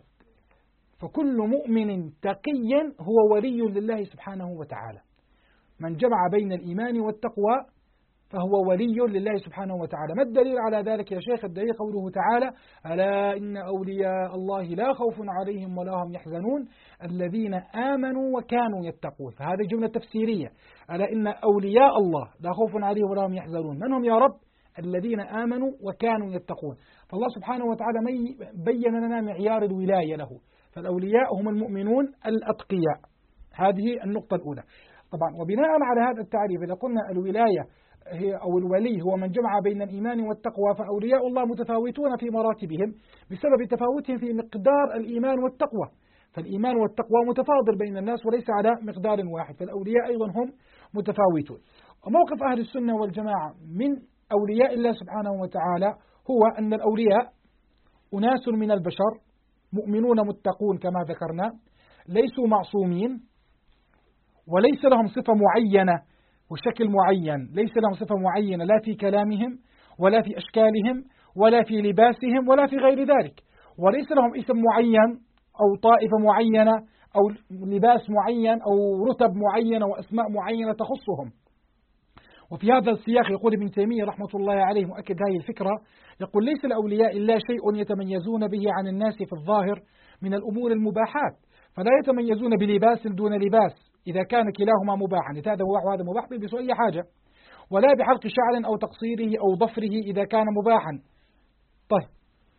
فكل مؤمن تقي هو ولي لله سبحانه وتعالى. من جمع بين الإيمان والتقوى فهو ولي لله سبحانه وتعالى. ما الدليل على ذلك يا شيخ؟ الدليل قوله تعالى: ألا إن أولياء الله لا خوف عليهم ولا هم يحزنون الذين آمنوا وكانوا يتقون. فهذه جملة تفسيرية: ألا إن أولياء الله لا خوف عليهم ولا هم يحزنون. من هم يا رب؟ الذين آمنوا وكانوا يتقون. فالله سبحانه وتعالى بين لنا معيار الولاية له، فالأولياء هم المؤمنون الأتقياء. هذه النقطة الأولى. طبعا وبناء على هذا التعريف إذا قلنا الولاية هي أو الولي هو من جمع بين الإيمان والتقوى، فأولياء الله متفاوتون في مراتبهم بسبب تفاوتهم في مقدار الإيمان والتقوى، فالإيمان والتقوى متفاضل بين الناس وليس على مقدار واحد، فالأولياء أيضا هم متفاوتون. وموقف أهل السنة والجماعة من أولياء الله سبحانه وتعالى هو أن الأولياء أناس من البشر مؤمنون متقون كما ذكرنا، ليسوا معصومين، وليس لهم صفة معينة وشكل معين، ليس لهم صفة معينة لا في كلامهم ولا في أشكالهم ولا في لباسهم ولا في غير ذلك، وليس لهم اسم معين أو طائفة معينة أو لباس معين أو رتب معينة وأسماء معينة تخصهم. وفي هذا السياق يقول ابن تيمية رحمة الله عليه مؤكد هذه الفكرة، يقول: ليس الأولياء إلا شيء يتميزون به عن الناس في الظاهر من الأمور المباحات، فلا يتميزون بلباس دون لباس إذا كان كلاهما مباحا، هذا مباح وهذا مباح بيلبسوا أي حاجة، ولا بحلق شعر أو تقصيره أو ضفره إذا كان مباحا. طيب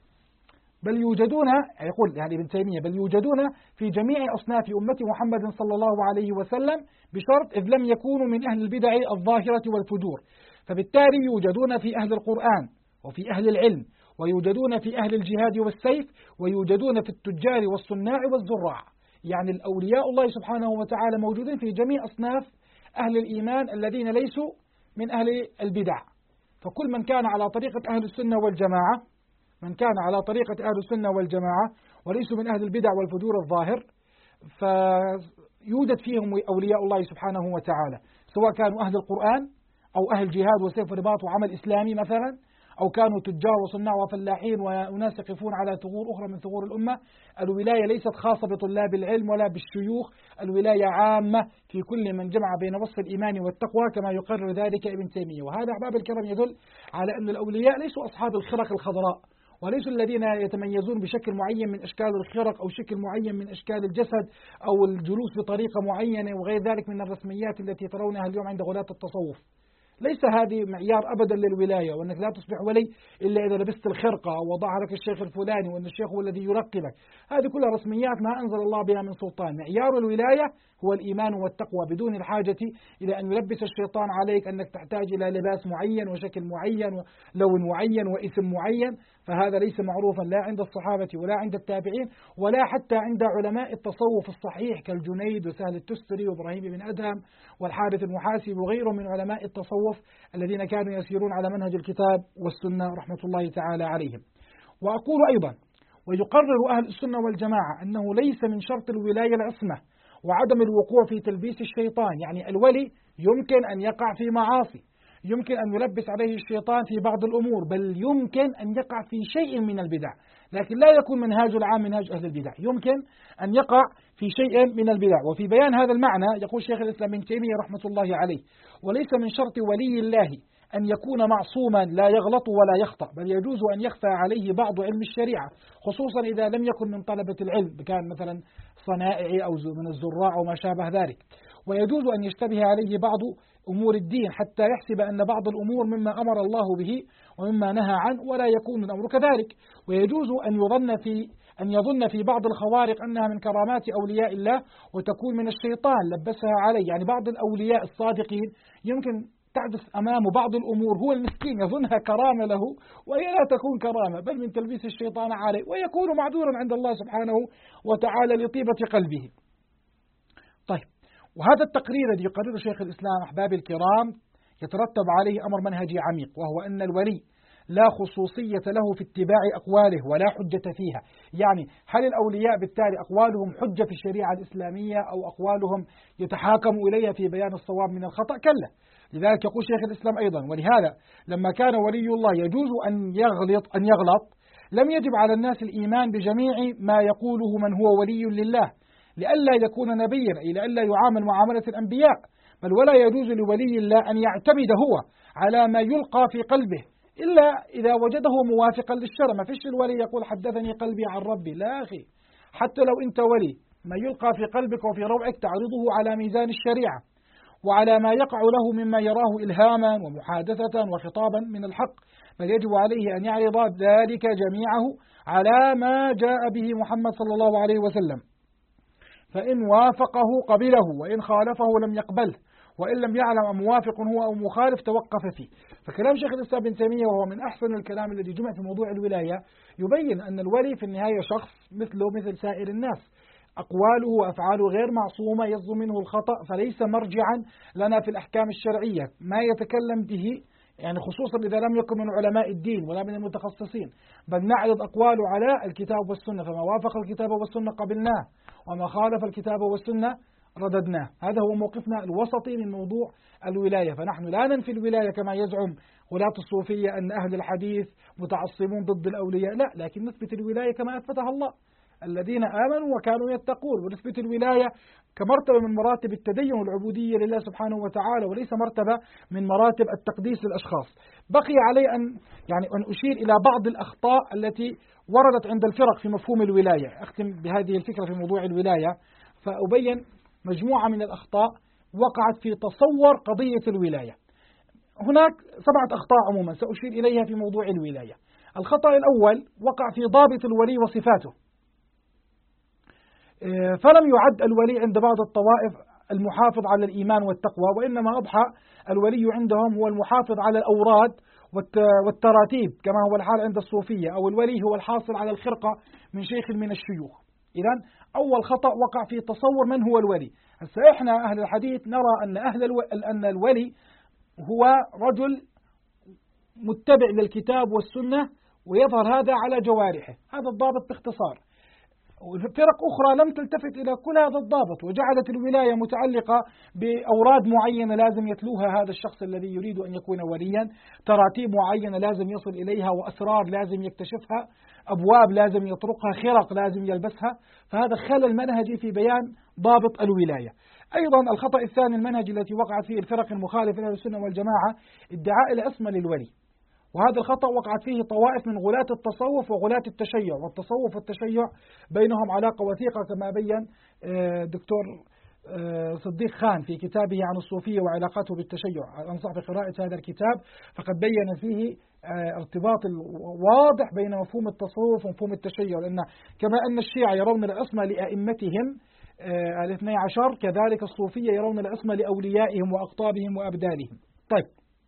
بل يوجدون، يقول يعني ابن تيمية: بل يوجدون في جميع أصناف أمة محمد صلى الله عليه وسلم بشرط إذ لم يكونوا من أهل البدع الظاهرة والفجور، فبالتالي يوجدون في أهل القرآن وفي أهل العلم، ويوجدون في أهل الجهاد والسيف، ويوجدون في التجار والصناع والزراع. يعني الأولياء الله سبحانه وتعالى موجودين في جميع أصناف أهل الإيمان الذين ليسوا من أهل البدع. فكل من كان على طريقة أهل السنة والجماعة، من كان على طريقة أهل السنة والجماعة وليسوا من أهل البدع والفجور الظاهر، فيوجد فيهم أولياء الله سبحانه وتعالى، سواء كانوا أهل القرآن أو أهل جهاد وسيف ورباط وعمل إسلامي مثلا، أو كانوا تجار وصناع وفلاحين وناس يقفون على ثغور أخرى من ثغور الأمة. الولاية ليست خاصة بطلاب العلم ولا بالشيوخ، الولاية عامة في كل من جمع بين وصف الإيمان والتقوى كما يقرر ذلك ابن تيمية. وهذا أحباب الكرام يدل على أن الأولياء ليسوا أصحاب الخرق الخضراء، وليسوا الذين يتميزون بشكل معين من أشكال الخرق أو شكل معين من أشكال الجسد أو الجلوس بطريقة معينة وغير ذلك من الرسميات التي ترونها اليوم عند غلاة التصوف. ليس هذه معيار أبدا للولاية، وأنك لا تصبح ولي إلا إذا لبست الخرقة ووضع لك الشيخ الفلاني وأن الشيخ هو الذي يرقبك. هذه كلها رسميات ما أنزل الله بها من سلطان. معيار الولاية هو الإيمان والتقوى بدون الحاجة إلى أن يلبس الشيطان عليك أنك تحتاج إلى لباس معين وشكل معين ولون معين واسم معين. فهذا ليس معروفا لا عند الصحابة ولا عند التابعين ولا حتى عند علماء التصوف الصحيح كالجنيد وسهل التستري وإبراهيم بن أدهم والحارث المحاسب وغيرهم من علماء التصوف الذين كانوا يسيرون على منهج الكتاب والسنة رحمة الله تعالى عليهم. وأقول أيضا: ويقرر أهل السنة والجماعة أنه ليس من شرط الولاية العصمة وعدم الوقوع في تلبيس الشيطان. يعني الولي يمكن أن يقع في معاصي، يمكن أن يلبس عليه الشيطان في بعض الأمور، بل يمكن أن يقع في شيء من البدع، لكن لا يكون منهاج العام منهاج أهل البدع، يمكن أن يقع في شيء من البدع. وفي بيان هذا المعنى يقول شيخ الإسلام ابن تيمية رحمة الله عليه: وليس من شرط ولي الله أن يكون معصوما لا يغلط ولا يخطأ، بل يجوز أن يخفى عليه بعض علم الشريعة، خصوصا إذا لم يكن من طلبة العلم، كان مثلا صنائعي أو من الزراع وما شابه ذلك. ويجوز أن يشتبه عليه بعض أمور الدين حتى يحسب أن بعض الأمور مما أمر الله به ومما نهى عنه ولا يكون الأمر كذلك. ويجوز أن يظن في بعض الخوارق أنها من كرامات أولياء الله وتكون من الشيطان لبسها عليه. يعني بعض الأولياء الصادقين يمكن تحدث أمامه بعض الأمور هو المسكين يظنها كرامة له وهي لا تكون كرامة بل من تلبيس الشيطان عليه، ويكون معذورا عند الله سبحانه وتعالى لطيبة قلبه. طيب، وهذا التقرير الذي يقرره شيخ الإسلام أحبابي الكرام يترتب عليه أمر منهجي عميق، وهو أن الولي لا خصوصية له في اتباع أقواله ولا حجة فيها. يعني هل الأولياء بالتالي أقوالهم حجة في الشريعة الإسلامية أو أقوالهم يتحاكم إليها في بيان الصواب من الخطأ؟ كلا. لذلك يقول شيخ الإسلام أيضا: ولهذا لما كان ولي الله يجوز أن يغلط لم يجب على الناس الإيمان بجميع ما يقوله من هو ولي لله، لئلا يكون نبيا، أي لئلا يعامل معاملة الأنبياء، بل ولا يجوز لولي الله أن يعتمد هو على ما يلقى في قلبه إلا إذا وجده موافقا للشرع. ما فيش الولي يقول حدثني قلبي عن ربي، لا أخي، حتى لو أنت ولي ما يلقى في قلبك وفي روعك تعرضه على ميزان الشريعة وعلى ما يقع له مما يراه إلهاما ومحادثة وخطابا من الحق، بل يجب عليه أن يعرض ذلك جميعه على ما جاء به محمد صلى الله عليه وسلم، فإن وافقه قبله وإن خالفه لم يقبله، وإن لم يعلم موافق هو أو مخالف توقف فيه. فكلام شيخ الإسلام ابن تيمية وهو من أحسن الكلام الذي جمع في موضوع الولاية يبين أن الولي في النهاية شخص مثله مثل سائر الناس، أقواله وأفعاله غير معصومة، يصدر منه الخطأ، فليس مرجعا لنا في الأحكام الشرعية ما يتكلم به، يعني خصوصا إذا لم يكن من علماء الدين ولا من المتخصصين، بل نعرض أقواله على الكتاب والسنة، فما وافق الكتاب والسنة قبلناه وما خالف الكتاب والسنة رددناه. هذا هو موقفنا الوسطي من موضوع الولاية. فنحن لا ننفي الولاية كما يزعم غلاة الصوفية أن أهل الحديث متعصبون ضد الأولياء، لا، لكن نثبت الولاية كما أثبتها الله، الذين آمنوا وكانوا يتقون، ونثبت الولاية كمرتبة من مراتب التدين والعبودية لله سبحانه وتعالى، وليس مرتبة من مراتب التقديس للأشخاص. بقي علي أن أشير إلى بعض الأخطاء التي وردت عند الفرق في مفهوم الولاية. أختم بهذه الفكرة في موضوع الولاية، فأبين مجموعة من الأخطاء وقعت في تصور قضية الولاية. هناك 7 أخطاء عموما سأشير إليها في موضوع الولاية. الخطأ الأول وقع في ضابط الولي وصفاته، فلم يعد الولي عند بعض الطوائف المحافظ على الإيمان والتقوى، وإنما أضحى الولي عندهم هو المحافظ على الأوراد والتراتيب كما هو الحال عند الصوفية، أو الولي هو الحاصل على الخرقة من شيخ من الشيوخ. إذن أول خطأ وقع في تصور من هو الولي. هسه إحنا أهل الحديث نرى أن الولي هو رجل متبع للكتاب والسنة ويظهر هذا على جوارحه، هذا الضابط باختصار. وفرق أخرى لم تلتفت إلى كل هذا الضابط وجعلت الولاية متعلقة بأوراد معينة لازم يتلوها هذا الشخص الذي يريد أن يكون وليا، تراتيب معينة لازم يصل إليها، وأسرار لازم يكتشفها، أبواب لازم يطرقها، خرق لازم يلبسها. فهذا خلل منهجي في بيان ضابط الولاية. أيضا الخطأ الثاني المنهجي التي وقعت فيه الفرق المخالفة لأهل السنة والجماعة ادعاء العصمة للولي، وهذا الخطأ وقعت فيه طوائف من غلاة التصوف وغلاة التشيع، والتصوف والتشيع بينهم علاقة وثيقة كما بين دكتور صديق خان في كتابه عن الصوفية وعلاقته بالتشيع. أنصح بقراءة هذا الكتاب، فقد بين فيه ارتباط واضح بين مفهوم التصوف ومفهوم التشيع، لأن كما أن الشيعة يرون العصمة لأئمتهم 12، كذلك الصوفية يرون العصمة لأوليائهم وأقطابهم وأبدالهم. طيب،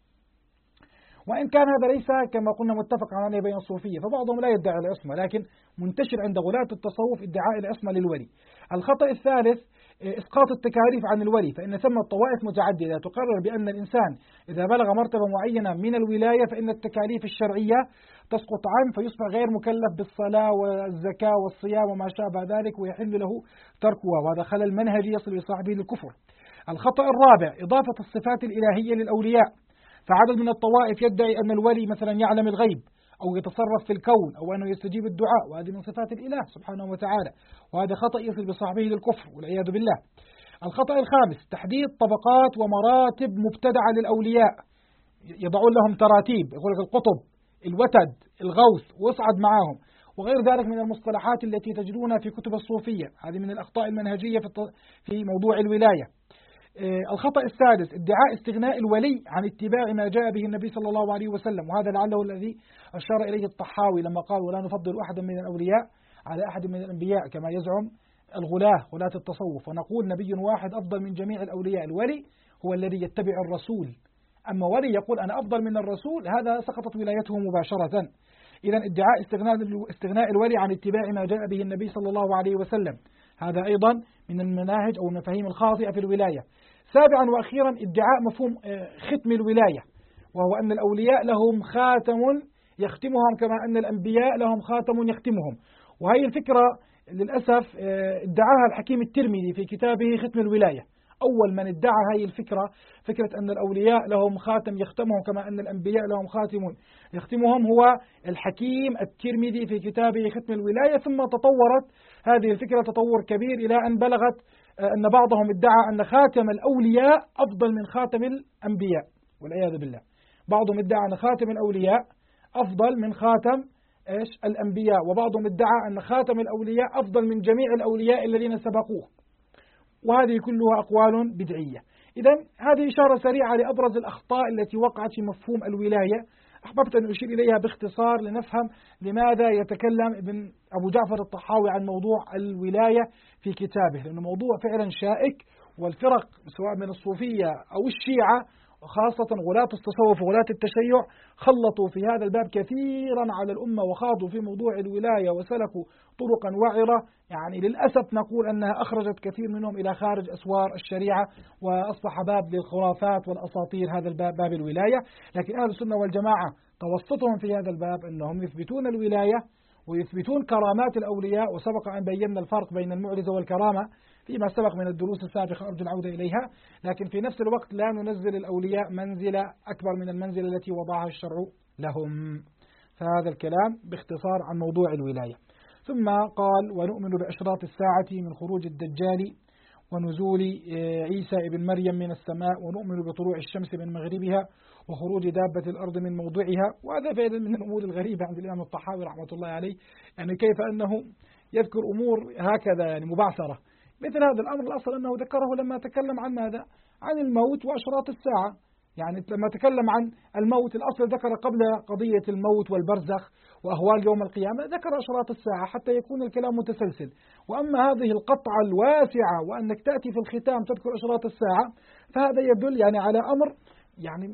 وإن كان هذا ليس كما قلنا متفق عليه بين الصوفية، فبعضهم لا يدعي العصمة، لكن منتشر عند غلاة التصوف ادعاء العصمة للولي. الخطأ الثالث إسقاط التكاليف عن الولي، فإن ثم طوائف متعددة تقرر بأن الإنسان إذا بلغ مرتبة معينة من الولاية فإن التكاليف الشرعية تسقط عنه، فيصبح غير مكلف بالصلاة والزكاة والصيام وما شابه ذلك، ويحل له تركها، وهذا خلل منهجي يصل بصاحبه للكفر. الخطأ الرابع إضافة الصفات الإلهية للأولياء، فعدد من الطوائف يدعي أن الولي مثلا يعلم الغيب أو يتصرف في الكون أو أنه يستجيب الدعاء، وهذه من صفات الإله سبحانه وتعالى، وهذا خطأ يصل بصاحبه للكفر والعياذ بالله. الخطأ الخامس تحديد طبقات ومراتب مبتدعة للأولياء، يضعون لهم تراتيب، يقول لك القطب، الوتد، الغوث، واصعد معهم، وغير ذلك من المصطلحات التي تجدونها في كتب الصوفية. هذه من الأخطاء المنهجية في موضوع الولاية. الخطأ السادس ادعاء استغناء الولي عن اتباع ما جاء به النبي صلى الله عليه وسلم، وهذا لعله الذي أشار إليه الطحاوي لما قال ولا نفضل أحدا من الأولياء على أحد من الأنبياء كما يزعم غلاة التصوف، ونقول نبي واحد أفضل من جميع الأولياء. الولي هو الذي يتبع الرسول، أما ولي يقول أنا أفضل من الرسول هذا سقطت ولايته مباشرة. إذا ادعاء استغناء الولي عن اتباع ما جاء به النبي صلى الله عليه وسلم، هذا أيضا من المناهج أو المفاهيم الخاطئة في الولاية. سابعا وأخيرا ادعاء مفهوم ختم الولاية، وهو أن الأولياء لهم خاتم يختمهم كما أن الأنبياء لهم خاتم يختمهم، وهي الفكرة للأسف ادعاها الحكيم الترمذي في كتابه ختم الولاية. أول من ادعى هذه الفكرة، فكرة أن الأولياء لهم خاتم يختمهم كما أن الأنبياء لهم خاتم يختمهم، هو الحكيم الترمذي في كتابه ختم الولاية. ثم تطورت هذه الفكرة تطور كبير إلى أن بلغت أن بعضهم ادعى أن خاتم الأولياء أفضل من خاتم الأنبياء والعياذ بالله. بعضهم ادعى أن خاتم الأولياء أفضل من خاتم الأنبياء، وبعضهم ادعى أن خاتم الأولياء أفضل من جميع الأولياء الذين سبقوه، وهذه كلها أقوال بدعية. إذن هذه إشارة سريعة لأبرز الأخطاء التي وقعت في مفهوم الولاية، أحببت أن أشير إليها باختصار لنفهم لماذا يتكلم ابن أبو جعفر الطحاوي عن موضوع الولاية في كتابه، لأنه موضوع فعلا شائك، والفرق سواء من الصوفية أو الشيعة وخاصة غلاة التصوف وغلاة التشيع خلطوا في هذا الباب كثيرا على الأمة وخاضوا في موضوع الولاية وسلكوا طرقا وعرة، يعني للأسف نقول أنها أخرجت كثير منهم إلى خارج أسوار الشريعة، وأصبح باب للخرافات والأساطير هذا الباب، باب الولاية. لكن أهل السنة والجماعة توسطهم في هذا الباب أنهم يثبتون الولاية ويثبتون كرامات الأولياء، وسبق أن بينا الفرق بين المعجزة والكرامة فيما سبق من الدروس السابقة أرجو العودة إليها، لكن في نفس الوقت لا ننزل الأولياء منزلة أكبر من المنزلة التي وضعها الشرع لهم. فهذا الكلام باختصار عن موضوع الولاية. ثم قال: ونؤمن بأشراط الساعة من خروج الدجال ونزول عيسى ابن مريم من السماء، ونؤمن بطلوع الشمس من مغربها وخروج دابة الأرض من موضعها. وهذا فعلا من الأمور الغريبة عند الإمام الطحاوي رحمة الله عليه، يعني كيف أنه يذكر أمور هكذا يعني مبعثرة. مثل هذا الأمر الأصل أنه ذكره لما تكلم عن ماذا؟ عن الموت وأشراط الساعة. يعني لما تكلم عن الموت الأصل ذكر قبل قضية الموت والبرزخ وأهوال يوم القيامة ذكر أشراط الساعة حتى يكون الكلام متسلسل. وأما هذه القطعة الواسعة وأنك تأتي في الختام تذكر أشراط الساعة، فهذا يدل يعني على أمر يعني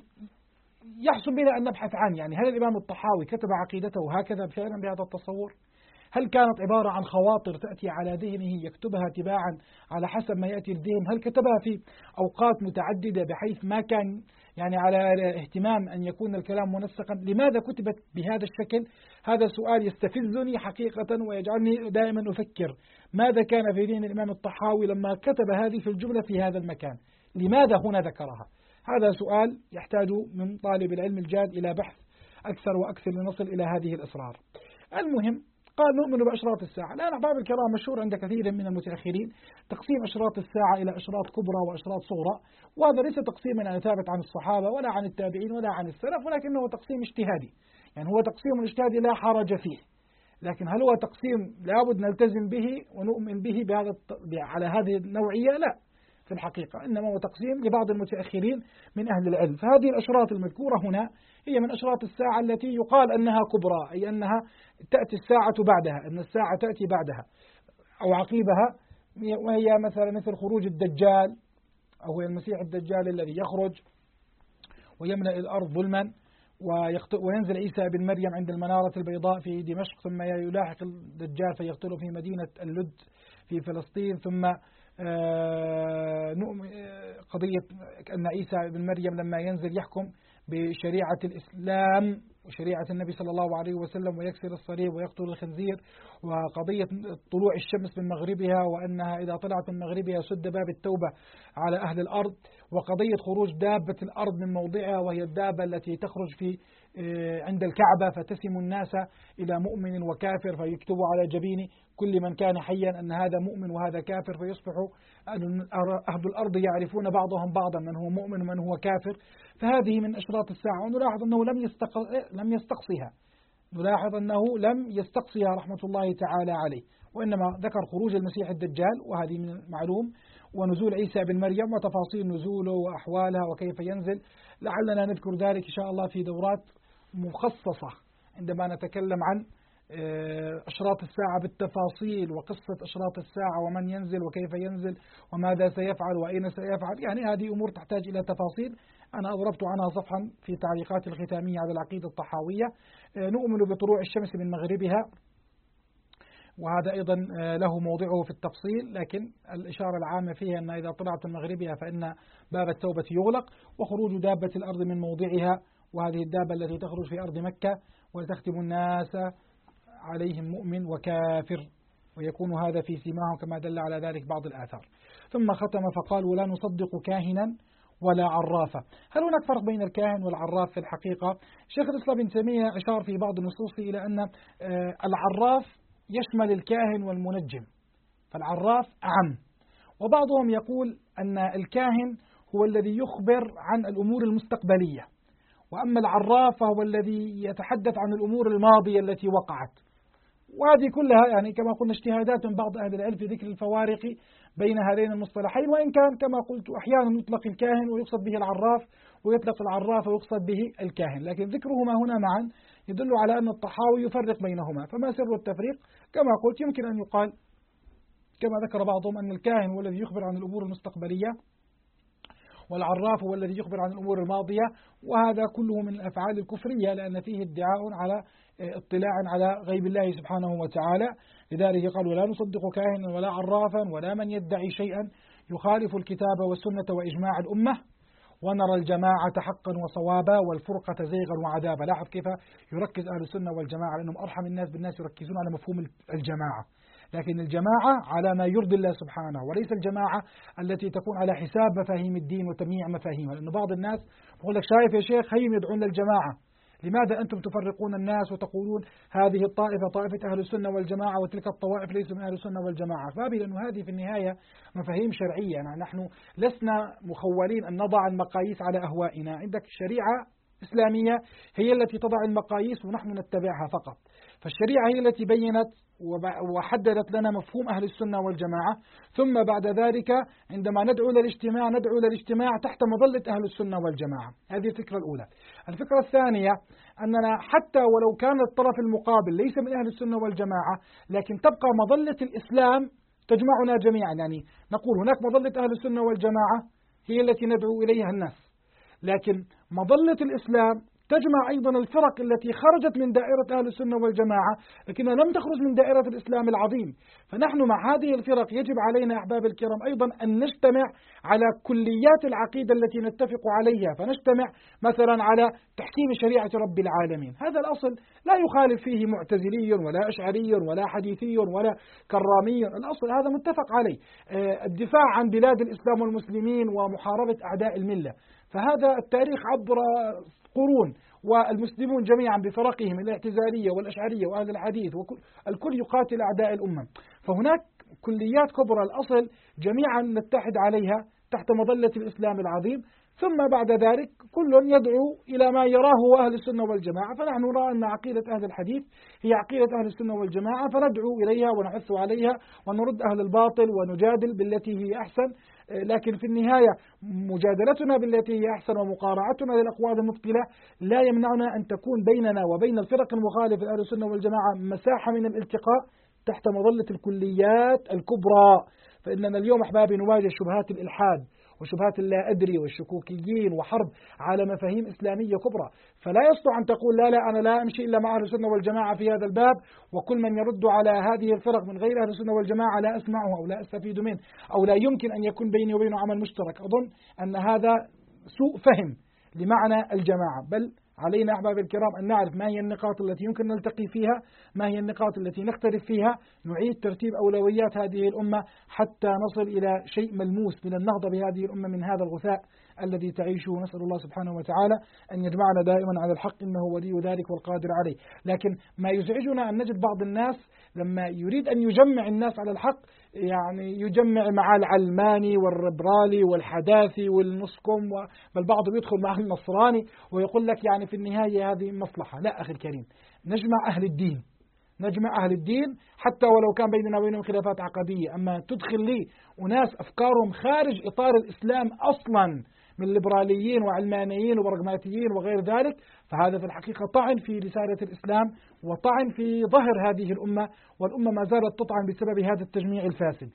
يحسن بنا أن نبحث عنه. يعني هل الإمام الطحاوي كتب عقيدته هكذا فعلا بهذا التصور؟ هل كانت عبارة عن خواطر تأتي على ذهنه يكتبها تباعا على حسب ما يأتي الذهن؟ هل كتبها في أوقات متعددة بحيث ما كان يعني على اهتمام أن يكون الكلام منسقا؟ لماذا كتبت بهذا الشكل؟ هذا سؤال يستفزني حقيقة ويجعلني دائما أفكر ماذا كان في ذهن الإمام الطحاوي لما كتب هذه في الجملة في هذا المكان؟ لماذا هنا ذكرها؟ هذا سؤال يحتاج من طالب العلم الجاد إلى بحث أكثر وأكثر لنصل إلى هذه الأسرار. المهم قال: نؤمن بأشراط الساعة. الآن أحباب الكرام مشهور عند كثير من المتأخرين تقسيم أشراط الساعة إلى أشراط كبرى وأشراط صغرى، وهذا ليس تقسيما يعني ثابت عن الصحابة ولا عن التابعين ولا عن السلف، ولكنه تقسيم اجتهادي. يعني هو تقسيم اجتهادي لا حرج فيه، لكن هل هو تقسيم لابد نلتزم به ونؤمن به على هذه النوعية؟ لا، في الحقيقة إنما هو تقسيم لبعض المتأخرين من أهل العلم. فهذه الأشراط المذكورة هنا هي من أشراط الساعة التي يقال أنها كبرى، أي أنها تأتي الساعة بعدها، أن الساعة تأتي بعدها أو عقيبها، وهي مثل خروج الدجال، أو المسيح الدجال الذي يخرج ويملأ الأرض ظلما، وينزل عيسى بن مريم عند المنارة البيضاء في دمشق، ثم يلاحق الدجال فيقتله في مدينة اللد في فلسطين، ثم قضية أن عيسى بن مريم لما ينزل يحكم بشريعة الإسلام وشريعة النبي صلى الله عليه وسلم ويكسر الصليب ويقتل الخنزير، وقضية طلوع الشمس من مغربها وأنها إذا طلعت من مغربها سد باب التوبة على أهل الأرض، وقضية خروج دابة الأرض من موضعها وهي الدابة التي تخرج في عند الكعبة فتسم الناس إلى مؤمن وكافر فيكتبوا على جبين كل من كان حيا أن هذا مؤمن وهذا كافر، فيصبح أهل الأرض يعرفون بعضهم بعضا من هو مؤمن ومن هو كافر. فهذه من أشراط الساعة، ونلاحظ أنه لم يستقصيها، نلاحظ أنه لم يستقصيها رحمة الله تعالى عليه، وإنما ذكر خروج المسيح الدجال وهذه من المعلوم، ونزول عيسى بن مريم وتفاصيل نزوله وأحوالها وكيف ينزل. لعلنا نذكر ذلك إن شاء الله في دورات مخصصة عندما نتكلم عن أشراط الساعة بالتفاصيل، وقصة أشراط الساعة ومن ينزل وكيف ينزل وماذا سيفعل وأين سيفعل. يعني هذه أمور تحتاج إلى تفاصيل، أنا أضربت عنها صفحا في تعليقات الختامية على العقيدة الطحاوية. نؤمن بطلوع الشمس من مغربها، وهذا أيضا له موضعه في التفصيل، لكن الإشارة العامة فيها أن إذا طلعت من مغربها فإن باب التوبة يغلق، وخروج دابة الأرض من موضعها، وهذه الدابة التي تخرج في أرض مكة وتختم الناس عليهم مؤمن وكافر، ويكون هذا في سيماهم كما دل على ذلك بعض الآثار. ثم ختم فقال: ولا نصدق كاهنا ولا عرافة. هل هناك فرق بين الكاهن والعراف؟ في الحقيقة شيخ الإسلام ابن تيمية أشار في بعض النصوص إلى أن العراف يشمل الكاهن والمنجم، فالعراف أعم، وبعضهم يقول أن الكاهن هو الذي يخبر عن الأمور المستقبلية، وأما العراف فهو الذي يتحدث عن الأمور الماضية التي وقعت. وهذه كلها يعني كما قلنا اجتهادات من بعض أهل العلم في ذكر الفوارق بين هذين المصطلحين، وإن كان كما قلت أحيانا يطلق الكاهن ويقصد به العراف، ويطلق العراف ويقصد به الكاهن، لكن ذكرهما هنا معا يدل على أن الطحاوي يفرق بينهما. فما سر التفريق؟ كما قلت يمكن أن يقال كما ذكر بعضهم أن الكاهن هو الذي يخبر عن الأمور المستقبلية، والعراف هو الذي يخبر عن الأمور الماضية، وهذا كله من الأفعال الكفرية لأن فيه ادعاء على اطلاع على غيب الله سبحانه وتعالى. لذلك قالوا لا نصدق كاهنا ولا عرافا ولا من يدعي شيئا يخالف الكتاب والسنة وإجماع الأمة، ونرى الجماعة حقا وصوابا والفرقة زيغا وعذابا. لاحظ كيف يركز أهل السنة والجماعة لأنهم أرحم الناس بالناس، يركزون على مفهوم الجماعة، لكن الجماعة على ما يرضي الله سبحانه، وليس الجماعة التي تكون على حساب مفاهيم الدين وتمييع مفاهيمها. لأن بعض الناس يقول لك شايف يا شيخ هيم يدعون للجماعة، لماذا أنتم تفرقون الناس وتقولون هذه الطائفة طائفة أهل السنة والجماعة وتلك الطوائف ليسوا من أهل السنة والجماعة؟ فابي لأنه هذه في النهاية مفاهيم شرعية، يعني نحن لسنا مخولين أن نضع المقاييس على أهوائنا. عندك شريعة إسلامية هي التي تضع المقاييس ونحن نتبعها فقط. فالشريعة هي التي بينت وحددت لنا مفهوم أهل السنة والجماعة، ثم بعد ذلك عندما ندعو للاجتماع تحت مظلة أهل السنة والجماعة. هذه الفكرة الأولى. الفكرة الثانية أننا حتى ولو كان الطرف المقابل ليس من أهل السنة والجماعة، لكن تبقى مظلة الإسلام تجمعنا جميعا. يعني نقول هناك مظلة أهل السنة والجماعة هي التي ندعو إليها الناس، لكن مظلة الإسلام تجمع أيضا الفرق التي خرجت من دائرة أهل السنة والجماعة لكنها لم تخرج من دائرة الإسلام العظيم. فنحن مع هذه الفرق يجب علينا أحباب الكرام أيضا أن نجتمع على كليات العقيدة التي نتفق عليها، فنجتمع مثلا على تحكيم شريعة رب العالمين. هذا الأصل لا يخالف فيه معتزلي ولا أشعري ولا حديثي ولا كرامي، الأصل هذا متفق عليه. الدفاع عن بلاد الإسلام والمسلمين ومحاربة أعداء الملة، فهذا التاريخ عبر قرون، والمسلمون جميعا بفرقهم الاعتزالية والأشعرية وأهل الحديث الكل يقاتل أعداء الأمة. فهناك كليات كبرى الأصل جميعا نتحد عليها تحت مظلة الإسلام العظيم، ثم بعد ذلك كل يدعو إلى ما يراه أهل السنة والجماعة. فنحن نرى أن عقيدة أهل الحديث هي عقيدة أهل السنة والجماعة، فندعو إليها ونحث عليها ونرد أهل الباطل ونجادل بالتي هي أحسن. لكن في النهاية مجادلتنا بالتي هي أحسن ومقارعتنا للأقوال المبطلة لا يمنعنا أن تكون بيننا وبين الفرق المخالفة أهل السنة والجماعة مساحة من الالتقاء تحت مظلة الكليات الكبرى. فإننا اليوم أحبابي نواجه شبهات الإلحاد وشبهات اللا أدري والشكوكيين وحرب على مفاهيم إسلامية كبرى، فلا يصلح أن تقول لا أنا لا أمشي إلا مع أهل السنة والجماعة في هذا الباب، وكل من يرد على هذه الفرق من غير أهل السنة والجماعة لا أسمعه أو لا أستفيد منه أو لا يمكن أن يكون بيني وبينه عمل مشترك. أظن أن هذا سوء فهم لمعنى الجماعة، بل علينا أحباب الكرام أن نعرف ما هي النقاط التي يمكن نلتقي فيها، ما هي النقاط التي نختلف فيها، نعيد ترتيب أولويات هذه الأمة حتى نصل إلى شيء ملموس من النهضة بهذه الأمة من هذا الغثاء الذي تعيشه. نسأل الله سبحانه وتعالى أن يجمعنا دائما على الحق إنه ولي ذلك والقادر عليه. لكن ما يزعجنا أن نجد بعض الناس لما يريد أن يجمع الناس على الحق يعني يجمع مع العلماني والربرالي والحداثي والنسكم، بل بعضهم يدخل مع النصراني ويقول لك يعني في النهاية هذه مصلحة. لا أخي الكريم، نجمع أهل الدين، نجمع أهل الدين حتى ولو كان بيننا وبينهم خلافات عقدية. أما تدخل لي وناس أفكارهم خارج إطار الإسلام أصلا من ليبراليين وعلمانيين وبرغماتيين وغير ذلك، فهذا في الحقيقة طعن في رسالة الإسلام وطعن في ظهر هذه الأمة، والأمة ما زالت تطعن بسبب هذا التجميع الفاسد.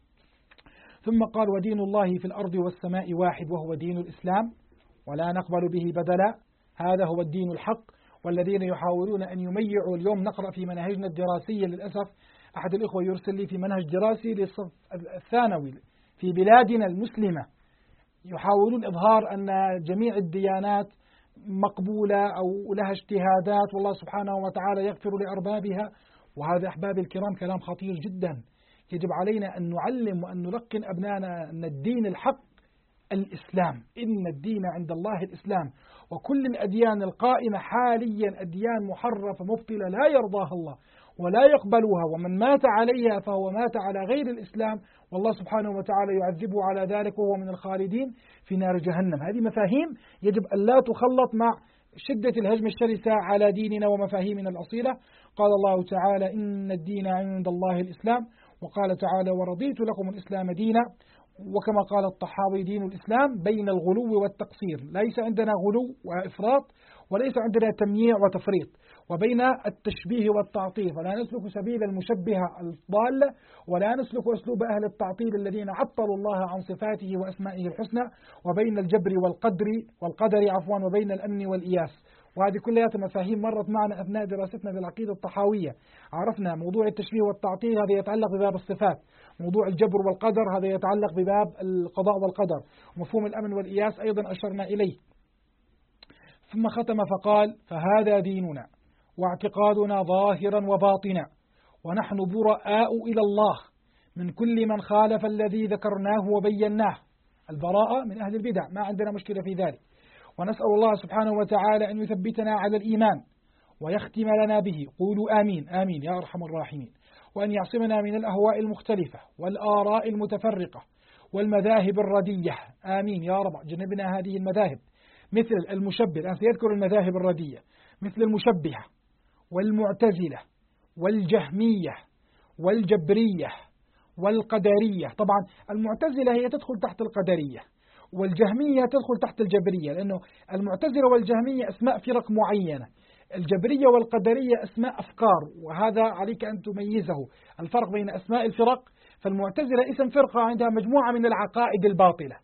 ثم قال ودين الله في الأرض والسماء واحد وهو دين الإسلام ولا نقبل به بدلا، هذا هو الدين الحق. والذين يحاولون أن يميعوا، اليوم نقرأ في مناهجنا الدراسية للأسف أحد الإخوة يرسل لي في منهج دراسي للصف الثانوي في بلادنا المسلمة يحاولون إظهار أن جميع الديانات مقبولة أو لها اجتهادات والله سبحانه وتعالى يغفر لأربابها. وهذا أحباب الكرام كلام خطير جدا. يجب علينا أن نعلم وأن نلقن أبنائنا أن الدين الحق الإسلام، إن الدين عند الله الإسلام، وكل الأديان القائمة حاليا أديان محرفة مبطلة لا يرضاها الله ولا يقبلها، ومن مات عليها فهو مات على غير الإسلام، والله سبحانه وتعالى يعذبه على ذلك وهو من الخالدين في نار جهنم. هذه مفاهيم يجب أن لا تخلط مع شدة الهجم الشرسة على ديننا ومفاهيمنا الأصيلة. قال الله تعالى: إن الدين عند الله الإسلام، وقال تعالى: ورضيت لكم الإسلام دينا. وكما قال الطحاوي: دين الإسلام بين الغلو والتقصير، ليس عندنا غلو وإفراط، وليس عندنا تمييع وتفريط، وبين التشبيه والتعطيل، فلا نسلك سبيل المشبهة الضالة، ولا نسلك أسلوب أهل التعطيل الذين عطلوا الله عن صفاته وأسمائه الحسنى، وبين الجبر والقدر وبين الأمن والإياس. وهذه كلها مفاهيم مرت معنا أثناء دراستنا للعقيدة الطحاوية. عرفنا موضوع التشبيه والتعطيل هذا يتعلق بباب الصفات، موضوع الجبر والقدر هذا يتعلق بباب القضاء والقدر، ومفهوم الأمن والإياس أيضا أشرنا إليه. ثم ختم فقال: فهذا ديننا واعتقادنا ظاهرا وباطنا، ونحن براء إلى الله من كل من خالف الذي ذكرناه وبيناه. البراءة من أهل البدع، ما عندنا مشكلة في ذلك، ونسأل الله سبحانه وتعالى أن يثبتنا على الإيمان ويختم لنا به، قولوا آمين آمين يا أرحم الراحمين، وأن يعصمنا من الأهواء المختلفة والآراء المتفرقة والمذاهب الردية، آمين يا رب. جنبنا هذه المذاهب مثل المشبه، الآن سيذكر المذاهب الردية، مثل المشبهة والمعتزلة والجهمية والجبرية والقدرية. طبعا المعتزلة هي تدخل تحت القدرية، والجهمية تدخل تحت الجبرية، لأنه المعتزلة والجهمية أسماء فرق معينة، الجبرية والقدرية أسماء أفكار، وهذا عليك أن تميزه الفرق بين أسماء الفرق. فالمعتزلة اسم فرقة عندها مجموعة من العقائد الباطلة،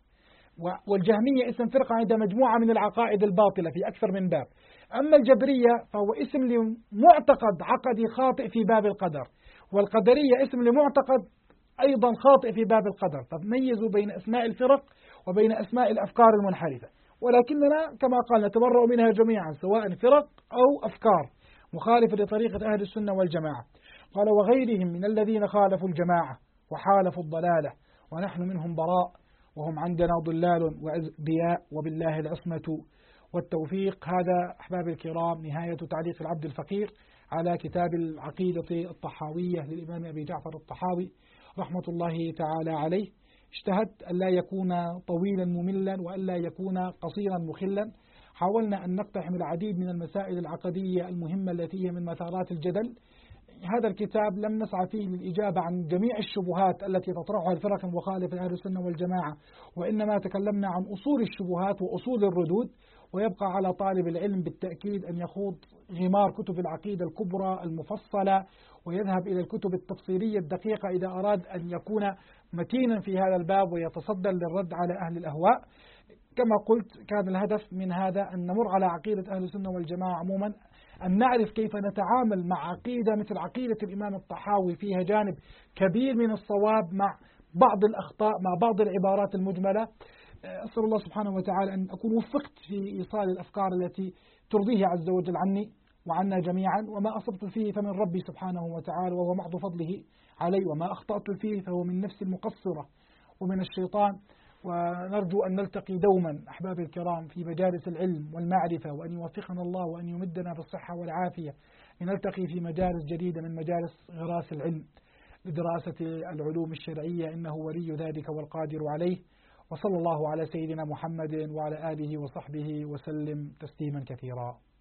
والجهمية اسم فرقة عندها مجموعة من العقائد الباطلة في أكثر من باب. أما الجبرية فهو اسم لمعتقد عقدي خاطئ في باب القدر، والقدرية اسم لمعتقد أيضا خاطئ في باب القدر. فميزوا بين أسماء الفرق وبين أسماء الأفكار المنحرفة، ولكننا كما قال نتبرأ منها جميعا، سواء فرق أو أفكار مخالفة لطريقة أهل السنة والجماعة. قال: وغيرهم من الذين خالفوا الجماعة وحالفوا الضلالة، ونحن منهم براء، وهم عندنا ضلال وأذبياء، وبالله العصمة والتوفيق. هذا أحباب الكرام نهاية تعليق العبد الفقير على كتاب العقيدة الطحاوية للإمام أبي جعفر الطحاوي رحمة الله تعالى عليه. اجتهدت ألا يكون طويلا مملا وألا يكون قصيرا مخلا. حاولنا أن نقتحم العديد من المسائل العقدية المهمة التي هي من مثارات الجدل. هذا الكتاب لم نسعى فيه للإجابة عن جميع الشبهات التي تطرحها الفرق المخالفة أهل السنة والجماعة، وإنما تكلمنا عن أصول الشبهات وأصول الردود. ويبقى على طالب العلم بالتأكيد أن يخوض غمار كتب العقيدة الكبرى المفصلة، ويذهب إلى الكتب التفصيلية الدقيقة إذا أراد أن يكون متينا في هذا الباب ويتصدى للرد على أهل الأهواء. كما قلت كان الهدف من هذا أن نمر على عقيدة أهل السنة والجماعة عموما، أن نعرف كيف نتعامل مع عقيدة مثل عقيدة الإمام الطحاوي فيها جانب كبير من الصواب مع بعض الأخطاء، مع بعض العبارات المجملة. أسأل الله سبحانه وتعالى أن أكون وفقت في إيصال الأفكار التي ترضيه عز وجل عني وعنا جميعا، وما أصبت فيه فمن ربي سبحانه وتعالى وهو محض فضله علي، وما أخطأت فيه فهو من نفسي المقصرة ومن الشيطان. ونرجو أن نلتقي دوما أحباب الكرام في مجالس العلم والمعرفة، وأن يوفقنا الله وأن يمدنا بالصحة والعافية لنلتقي في مجالس جديدة من مجالس غراس العلم لدراسة العلوم الشرعية، إنه ولي ذلك والقادر عليه. وصلى الله على سيدنا محمد وعلى آله وصحبه وسلم تسليما كثيرا.